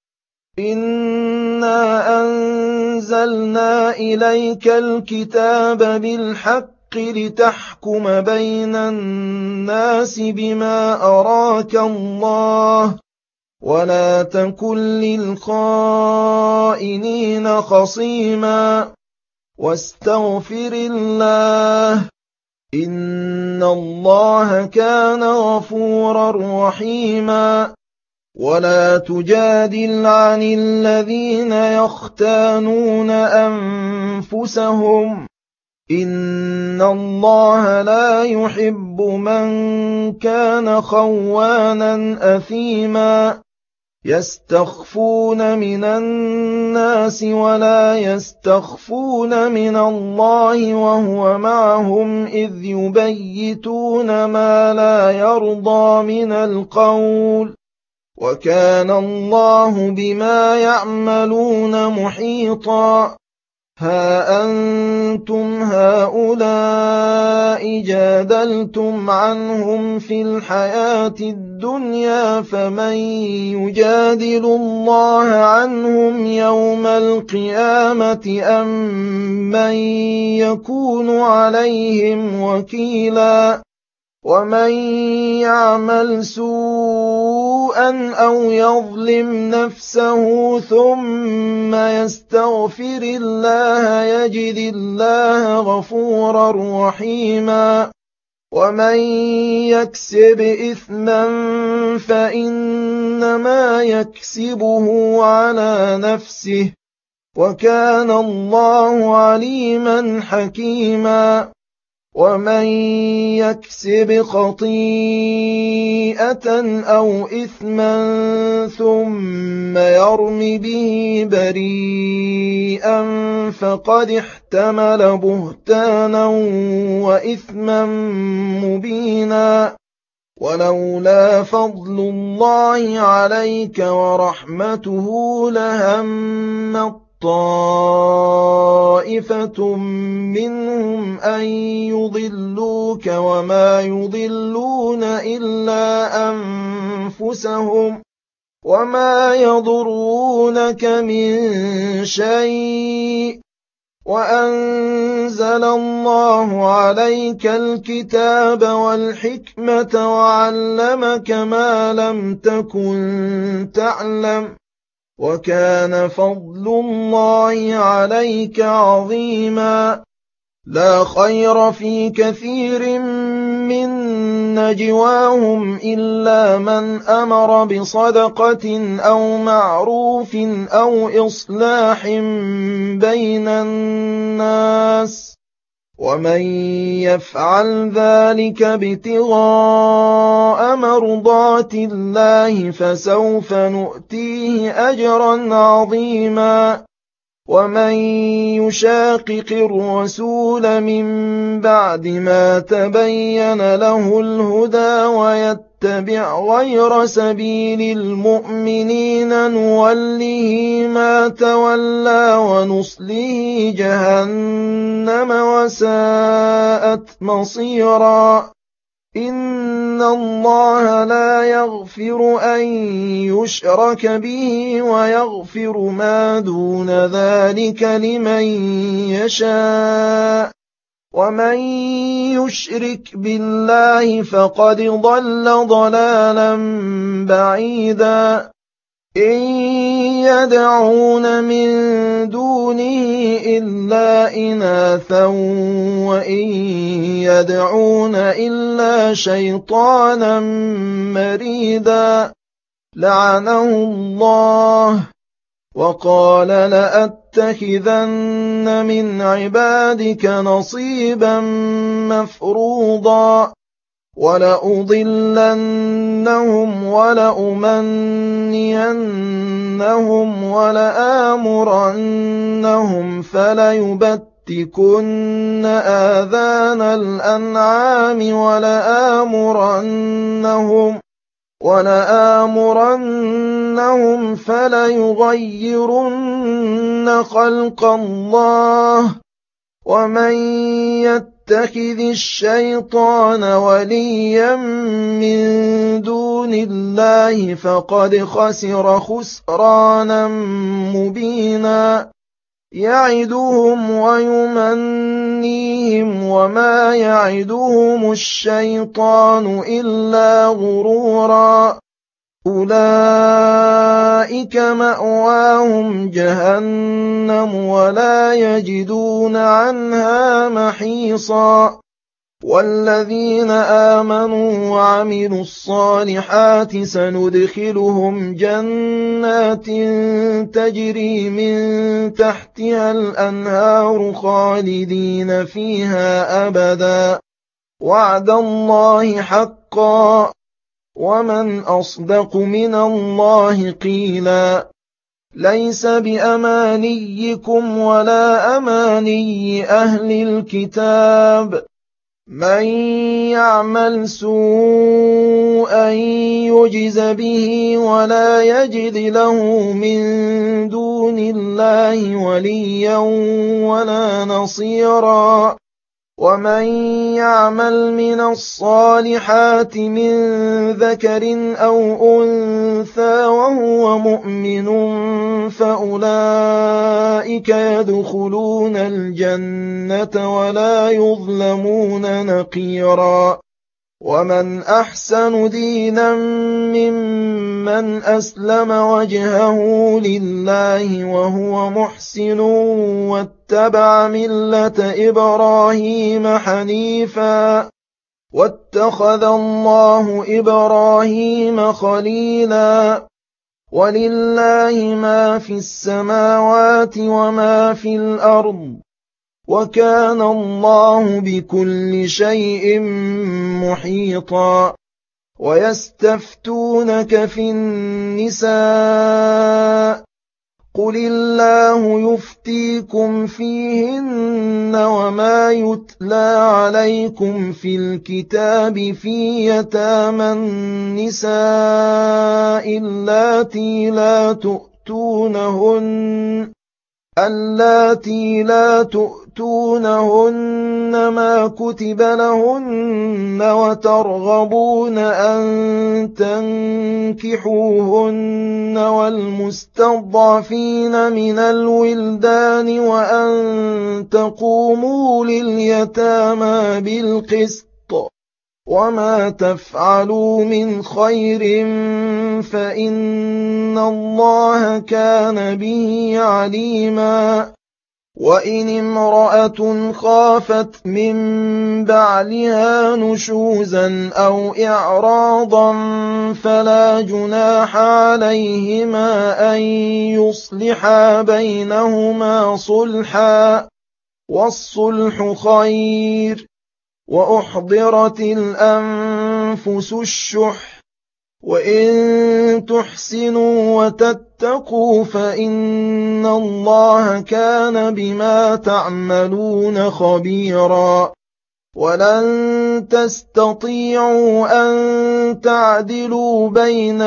إِنَّا أَنزَلْنَا إِلَيْكَ الْكِتَابَ بِالْحَقِّ لِتَحْكُمَ بَيْنَ النَّاسِ بِمَا أَرَاكَ اللَّهُ وَلَا تَكُن لِّلْخَائِنِينَ خَصِيمًا وَاسْتَغْفِرِ اللَّهَ إِنَّ اللَّهَ كَانَ غَفُورًا رَّحِيمًا وَلَا تُجَادِلْ عَنِ الَّذِينَ يَخْتَانُونَ أَنفُسَهُمْ إِنَّ اللَّهَ لَا يُحِبُّ مَن كَانَ خَوَّانًا أَثِيمًا يَسْتَخْفُونَ مِنَ النَّاسِ وَلَا يَسْتَخْفُونَ مِنَ اللَّهِ وَهُوَ مَعَهُمْ إِذْ يُبَيِّتُونَ مَا لَا يَرْضَىٰ مِنَ الْقَوْلِ وَكَانَ اللَّهُ بِمَا يَعْمَلُونَ مُحِيطًا ها أنتم هؤلاء جادلتم عنهم في الحياة الدنيا فمن يجادل الله عنهم يوم القيامة أم من يكون عليهم وكيلا ومن يعمل سوءا أو يظلم نفسه ثم يستغفر الله يجد الله غفورا رحيما ومن يكسب إثما فإنما يكسبه على نفسه وكان الله عليما حكيما ومن يكسب خطيئة أو إثما ثم يرم به بريئا فقد احتمل بهتانا وإثما مبينا ولولا فضل الله عليك ورحمته لهم طائفة منهم أن يضلوك وما يضلون إلا أنفسهم وما يضرونك من شيء وأنزل الله عليك الكتاب والحكمة وعلمك ما لم تكن تعلم وكان فضل الله عليك عظيما لا خير في كثير من نجواهم إلا من أمر بصدقة أو معروف أو إصلاح بين الناس ومن يفعل ذلك ابتغاء مرضات الله فسوف نؤتيه أجرا عظيما ومن يشاقق الرسول من بعد ما تبين له الهدى ويتبع غير سبيل المؤمنين نوله ما تولى ونصله جهنم وساءت مصيرا إن الله لا يغفر أن يشرك به ويغفر ما دون ذلك لمن يشاء ومن يشرك بالله فقد ضل ضلالا بعيدا إن يدعون من دونه إلا إناثا وإن يدعون إلا شيطانا مريدا لعنه الله وقال لأتخذن من عبادك نصيبا مفروضا ولأضلنهم ولأمنينهم ولآمرنهم فليبتكن آذان الأنعام ولآمرنهم ولآمرنهم فليغيرن خلق الله ومن يتخذ الشيطان وليا من دون الله فقد خسر خسرانا مبينا يعدهم ويمنيهم وما يعدهم الشيطان إلا غرورا أولئك مأواهم جهنم ولا يجدون عنها محيصا والذين آمنوا وعملوا الصالحات سندخلهم جنات تجري من تحتها الأنهار خالدين فيها أبدا وعد الله حقا ومن أصدق من الله قيلا ليس بأمانيكم ولا أماني أهل الكتاب من يعمل سوءا يجز به ولا يجد له من دون دون الله وليا ولا نصيرا ومن يعمل من الصالحات من ذكر أو أنثى وهو مؤمن فأولئك يدخلون الجنة ولا يظلمون نقيرا ومن أحسن دينا ممن أسلم وجهه لله وهو محسن واتبع ملة إبراهيم حنيفا واتخذ الله إبراهيم خليلا ولله ما في السماوات وما في الأرض وكان الله بكل شيء محيطا ويستفتونك في النساء قل الله يفتيكم فيهن وما يتلى عليكم في الكتاب في يتامى النساء اللاتي لا تؤتونهن اللاتي لا تؤتونهن ما كتب لهن وترغبون أن تنكحوهن والمستضعفين من الولدان وأن تقوموا لليتامى بالقسط وما تفعلوا من خير فإن الله كان به عليما وإن امرأة خافت من بعلها نشوزا أو إعراضا فلا جناح عليهما أن يصلحا بينهما صلحا والصلح خير وأحضرت الأنفس الشح وإن تحسنوا وتتقوا فإن الله كان بما تعملون خبيرا ولن تستطيعوا أن تعدلوا بين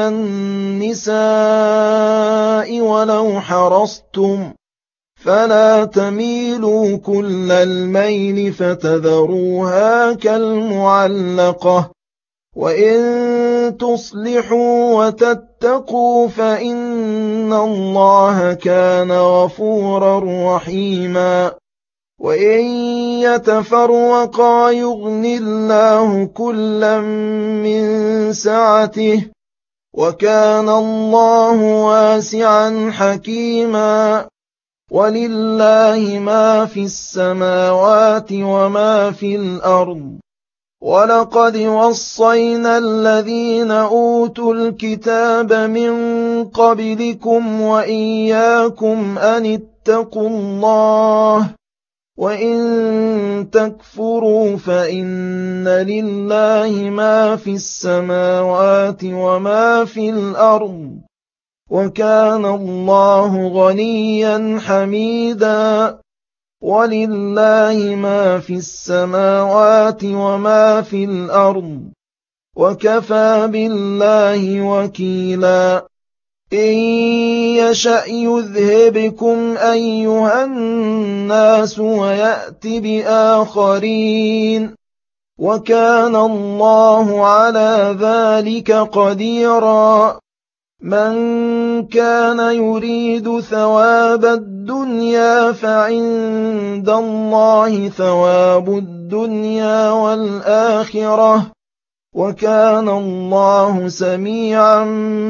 النساء ولو حرصتم فلا تميلوا كل الميل فتذروها كالمعلقة وإن تصلحوا وتتقوا فإن الله كان غفورا رحيما وإن يتفرقا يغن الله كلا من سعته وكان الله واسعا حكيما ولله ما في السماوات وما في الأرض ولقد وصينا الذين أوتوا الكتاب من قبلكم وإياكم أن اتقوا الله وإن تكفروا فإن لله ما في السماوات وما في الأرض وكان الله غنيا حميدا ولله ما في السماوات وما في الأرض وكفى بالله وكيلا إن يشأ يذهبكم أيها الناس ويأت بآخرين وكان الله على ذلك قديرا من كان يريد ثواب الدنيا فعند الله ثواب الدنيا والآخرة وكان الله سميعا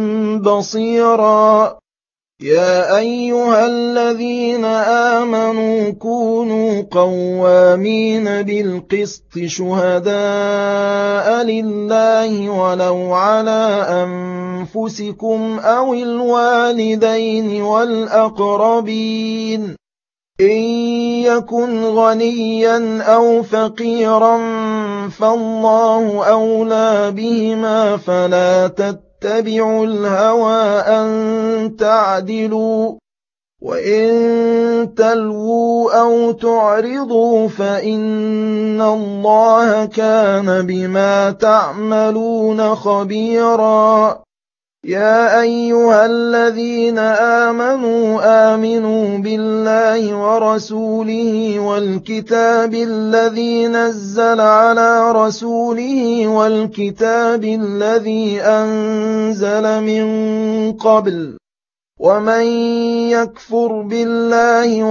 بصيرا يا أيها الذين آمنوا كونوا قوامين بالقسط شهداء لله ولو على أنفسكم أو الوالدين والأقربين إن يكن غنيا أو فقيرا فالله أولى بهما فلا تتبعوا اتبعوا الهوى أن تعدلوا وإن تلووا أو تعرضوا فإن الله كان بما تعملون خبيرا يا أيها الذين آمنوا آمنوا بالله ورسوله والكتاب الذي نزل على رسوله والكتاب الذي أنزل من قبل ومن يكفر بالله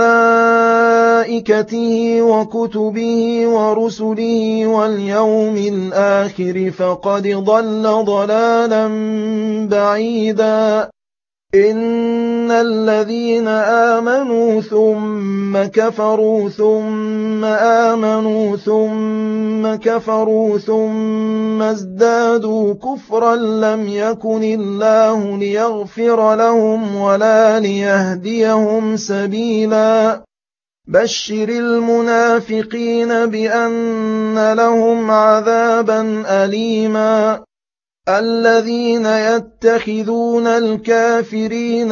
وملائكته وكتبه ورسله واليوم الآخر فقد ضل ضلالا بعيدا إن الذين آمنوا ثم كفروا ثم آمنوا ثم كفروا ثم ازدادوا كفرا لم يكن الله ليغفر لهم ولا ليهديهم سبيلا بشر المنافقين بأن لهم عذابا أليما الذين يتخذون الكافرين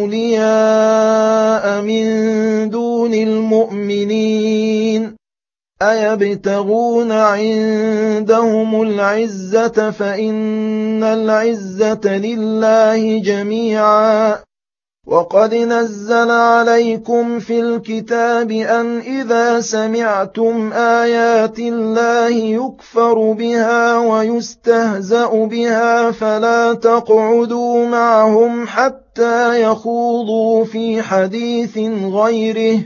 أولياء من دون المؤمنين أيبتغون عندهم العزة فإن العزة لله جميعا وقد نزل عليكم في الكتاب أن إذا سمعتم آيات الله يكفر بها ويستهزأ بها فلا تقعدوا معهم حتى يخوضوا في حديث غيره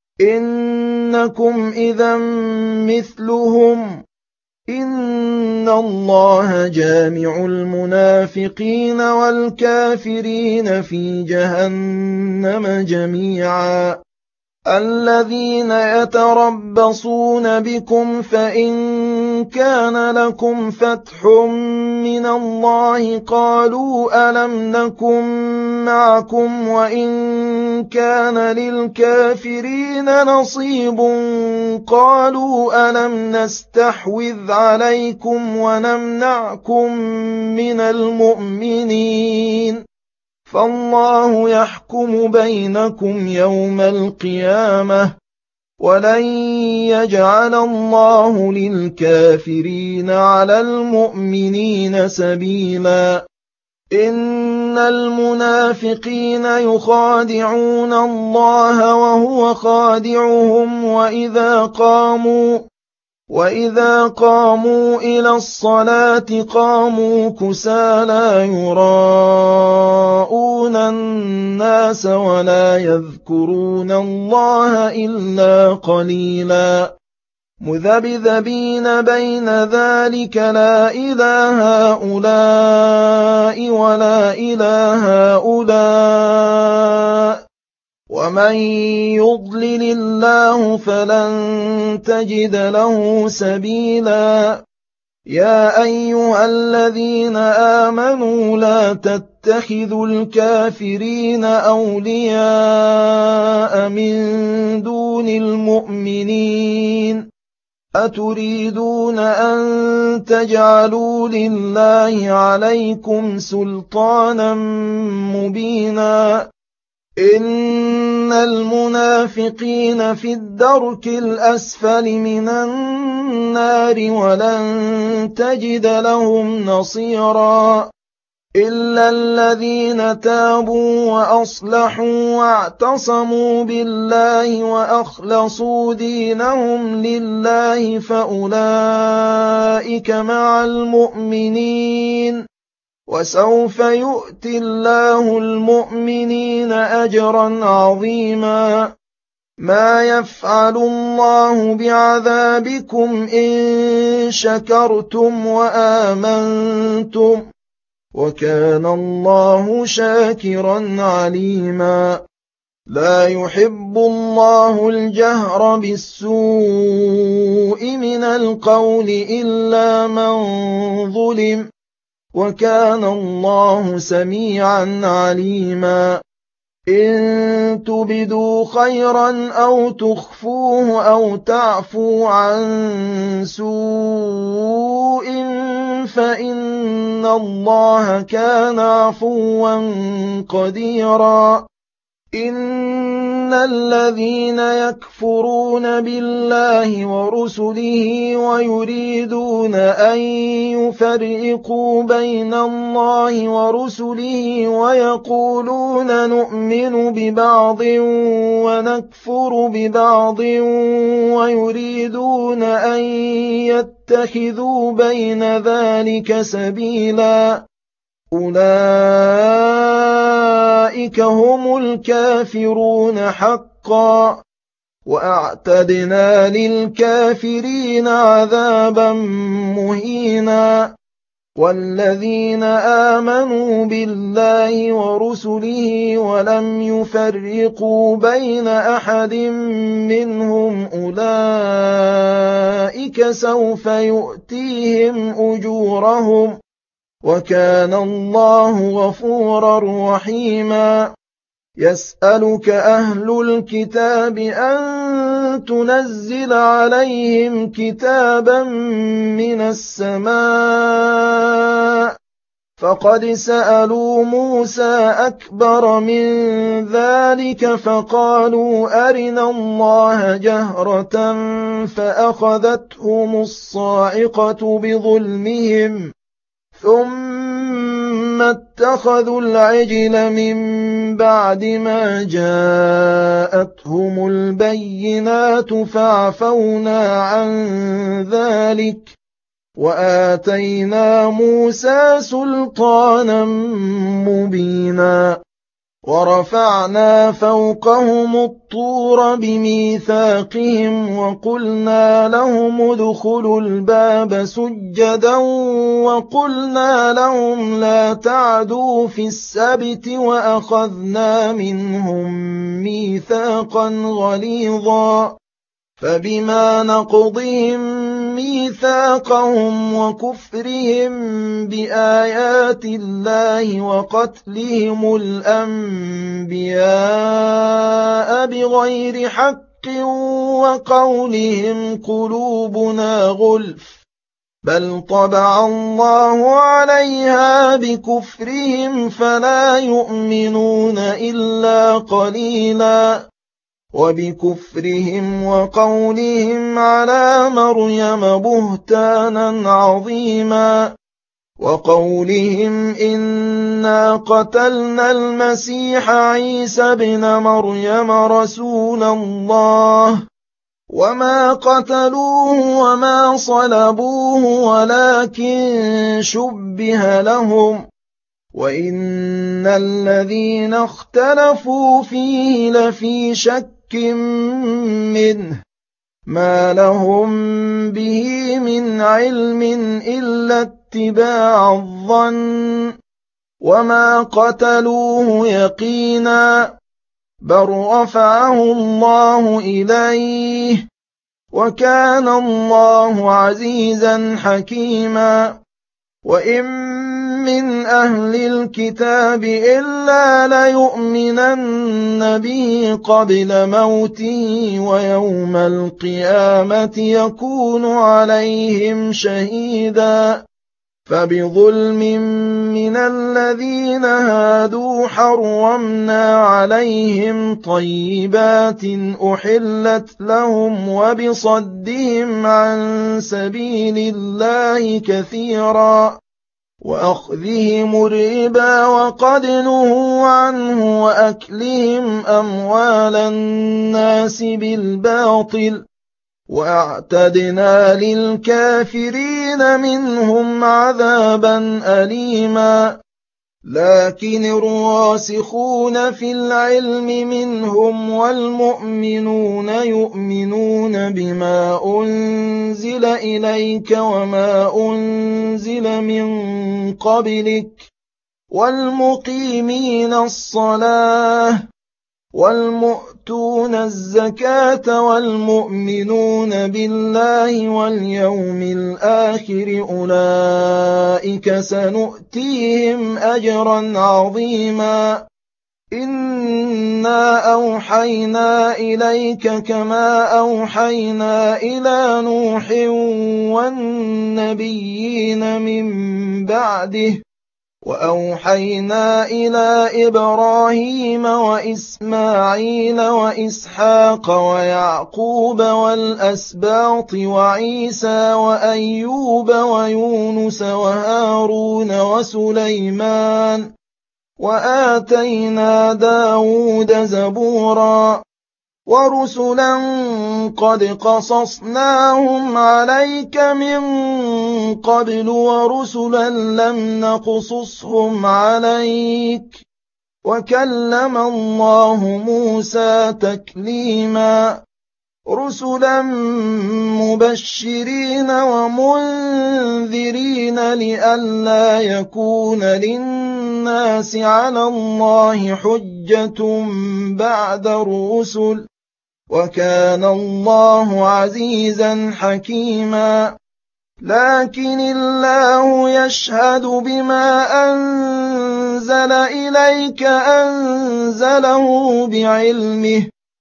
إنكم إذا مثلهم إن الله جامع المنافقين والكافرين في جهنم جميعا الذين يتربصون بكم فإن كان لكم فتح من الله قالوا ألم نكن معكم وإن كان للكافرين نصيب قالوا ألم نستحوذ عليكم ونمنعكم من المؤمنين فالله يحكم بينكم يوم القيامة ولن يجعل الله للكافرين على المؤمنين سبيلا إن المنافقين يخادعون الله وهو خادعهم وإذا قاموا وإذا قاموا إلى الصلاة قاموا كسالى يراءون الناس ولا يذكرون الله إلا قليلا مذبذبين بين ذلك لا إله هؤلاء ولا إله هؤلاء ومن يضلل الله فلن تجد له سبيلا يا أيها الذين آمنوا لا تتخذوا الكافرين أولياء من دون المؤمنين أتريدون أن تجعلوا لله عليكم سلطانا مبينا إن المنافقين في الدرك الأسفل من النار ولن تجد لهم نصيرا إلا الذين تابوا وأصلحوا واعتصموا بالله وأخلصوا دينهم لله فأولئك مع المؤمنين وسوف يؤتي الله المؤمنين أجرا عظيما ما يفعل الله بعذابكم إن شكرتم وآمنتم وكان الله شاكرا عليما لا يحب الله الجهر بالسوء من القول إلا من ظلم وكان الله سميعا عليما إن تبدوا خيرا أو تخفوه أو تعفوا عن سوء فإن الله كان عفوا قديرا إن الذين يكفرون بالله ورسله ويريدون أن يفرقوا بين الله ورسله ويقولون نؤمن ببعض ونكفر ببعض ويريدون أن يتخذوا بين ذلك سبيلا أولئك هم الكافرون حقا وأعتدنا للكافرين عذابا مهينا والذين آمنوا بالله ورسله ولم يفرقوا بين أحد منهم أولئك سوف يؤتيهم أجورهم وكان الله غفورا رحيما يسألك أهل الكتاب أن تنزل عليهم كتابا من السماء فقد سألوا موسى أكبر من ذلك فقالوا أرنا الله جهرة فأخذتهم الصاعقة بظلمهم ثم اتخذوا العجل من بعد ما جاءتهم البينات فعفونا عن ذلك وآتينا موسى سلطانا مبينا ورفعنا فوقهم الطور بميثاقهم وقلنا لهم ادخلوا الباب سجدا وقلنا لهم لا تعدوا في السبت وأخذنا منهم ميثاقا غليظا فبما نقضهم ميثاقهم وكفرهم بآيات الله وقتلهم الأنبياء بغير حق وقولهم قلوبنا غلف بل طبع الله عليها بكفرهم فلا يؤمنون إلا قليلا وبكفرهم وقولهم على مريم بهتانا عظيما وقولهم إنا قتلنا المسيح عيسى ابن مريم رسول الله وما قتلوه وما صلبوه ولكن شبه لهم وإن الذين اختلفوا فيه لفي شك منه ما لهم به من علم إلا اتباع الظن وما قتلوه يقينا بل رفعه الله إليه وكان الله عزيزا حكيما وإن من أهل الكتاب إلا ليؤمنن به قبل موته ويوم القيامة يكون عليهم شهيدا فبظلم من الذين هادوا حرمنا عليهم طيبات أحلت لهم وبصدهم عن سبيل الله كثيرا وأخذهم الربا وقد نهوا عنه وأكلهم أموال الناس بالباطل وأعتدنا للكافرين منهم عذابا أليما لكن الراسخون في العلم منهم والمؤمنون يؤمنون بما أنزل إليك وما أنزل من قبلك والمقيمين الصلاة والمؤتون الزكاة والمؤمنون بالله واليوم الآخر أولئك سنؤتيهم أجرا عظيما إنا أوحينا إليك كما أوحينا إلى نوح والنبيين من بعده وأوحينا إلى إبراهيم وإسماعيل وإسحاق ويعقوب والأسباط وعيسى وأيوب ويونس وهارون وسليمان وآتينا داود زبورا ورسلا قد قصصناهم عليك من قبل ورسلا لم نقصصهم عليك وكلم الله موسى تكليما رسلا مبشرين ومنذرين لئلا يكون للناس على الله حجة بعد الرسل وكان الله عزيزا حكيما لكن الله يشهد بما أنزل إليك أنزله بعلمه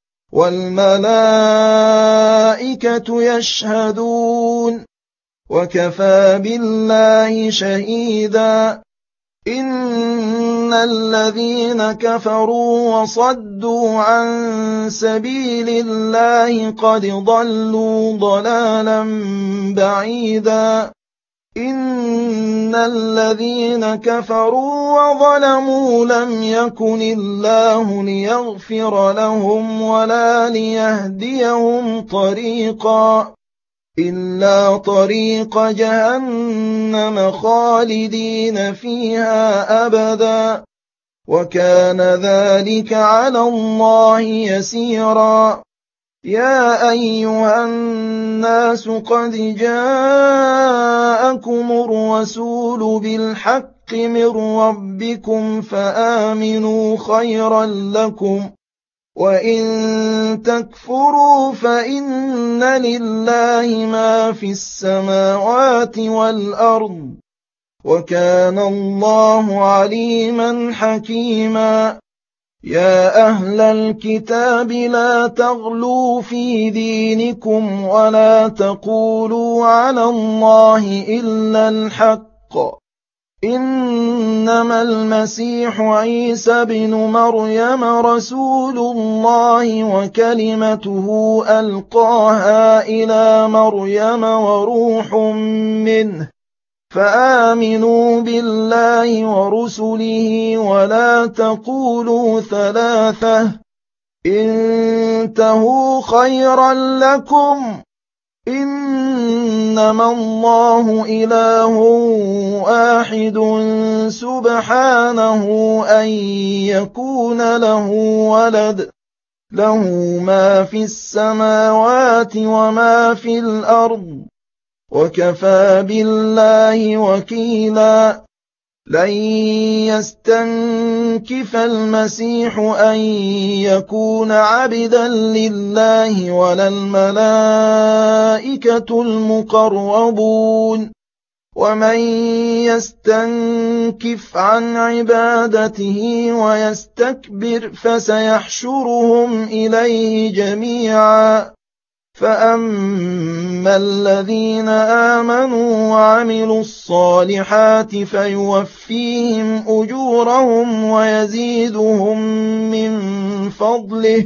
والملائكة يشهدون وكفى بالله شهيدا إن الذين كفروا وصدوا عن سبيل الله قد ضلوا ضلالا بعيدا إن الذين كفروا وظلموا لم يكن الله ليغفر لهم ولا ليهديهم طريقا إلا طريق جهنم خالدين فيها أبدا وكان ذلك على الله يسيرا يا أيها الناس قد جاءكم الرسول بالحق من ربكم فآمنوا خيرا لكم وإن تكفروا فإن لله ما في السماوات والأرض وكان الله عليما حكيما يا أهل الكتاب لا تغلوا في دينكم ولا تقولوا على الله إلا الحق إنما المسيح عيسى بن مريم رسول الله وكلمته ألقاها إلى مريم وروح منه فآمنوا بالله ورسله ولا تقولوا ثلاثة انتهوا خيرا لكم إنما الله إله واحد سبحانه أن يكون له ولد له ما في السماوات وما في الأرض وكفى بالله وكيلا لن يستنكف المسيح أن يكون عبدا لله ولا الملائكة المقربون ومن يستنكف عن عبادته ويستكبر فسيحشرهم إليه جميعا فأما الذين آمنوا وعملوا الصالحات فيوفيهم أجورهم ويزيدهم من فضله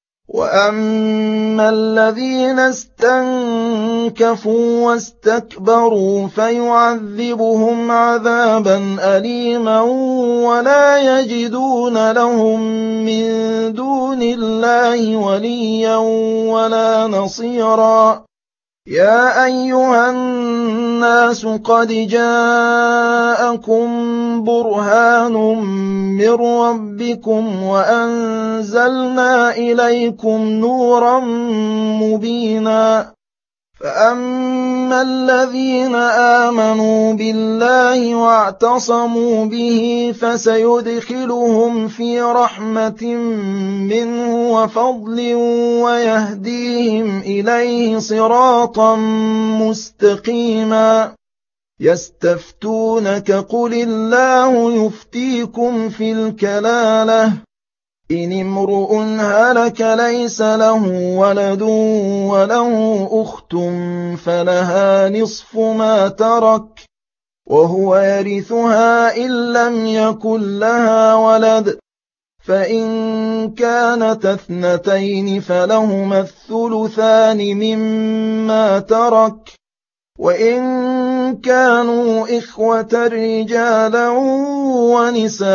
وأما الذين استنكفوا واستكبروا فيعذبهم عذابا أليما ولا يجدون لهم من دون الله وليا ولا نصيرا يا أيها الناس قد جاءكم برهان من ربكم وأنزلنا إليكم نورا مبينا فأما الذين آمنوا بالله واعتصموا به فسيدخلهم في رحمة منه وفضل ويهديهم إليه صراطا مستقيما يستفتونك قل الله يفتيكم في الكلالة إن امرؤ هلك ليس له ولد وله أخت فلها نصف ما ترك وهو يرثها إن لم يكن لها ولد، فإن كانت اثنتين فلهما الثلثان مما ترك، وإن كانوا إخوة رجالا ونساء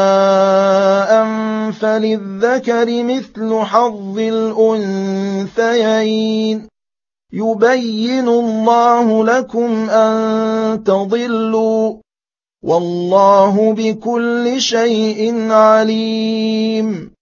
فللذكر مثل حظ الأنثيين، يبين الله لكم أن تضلوا، والله بكل شيء عليم.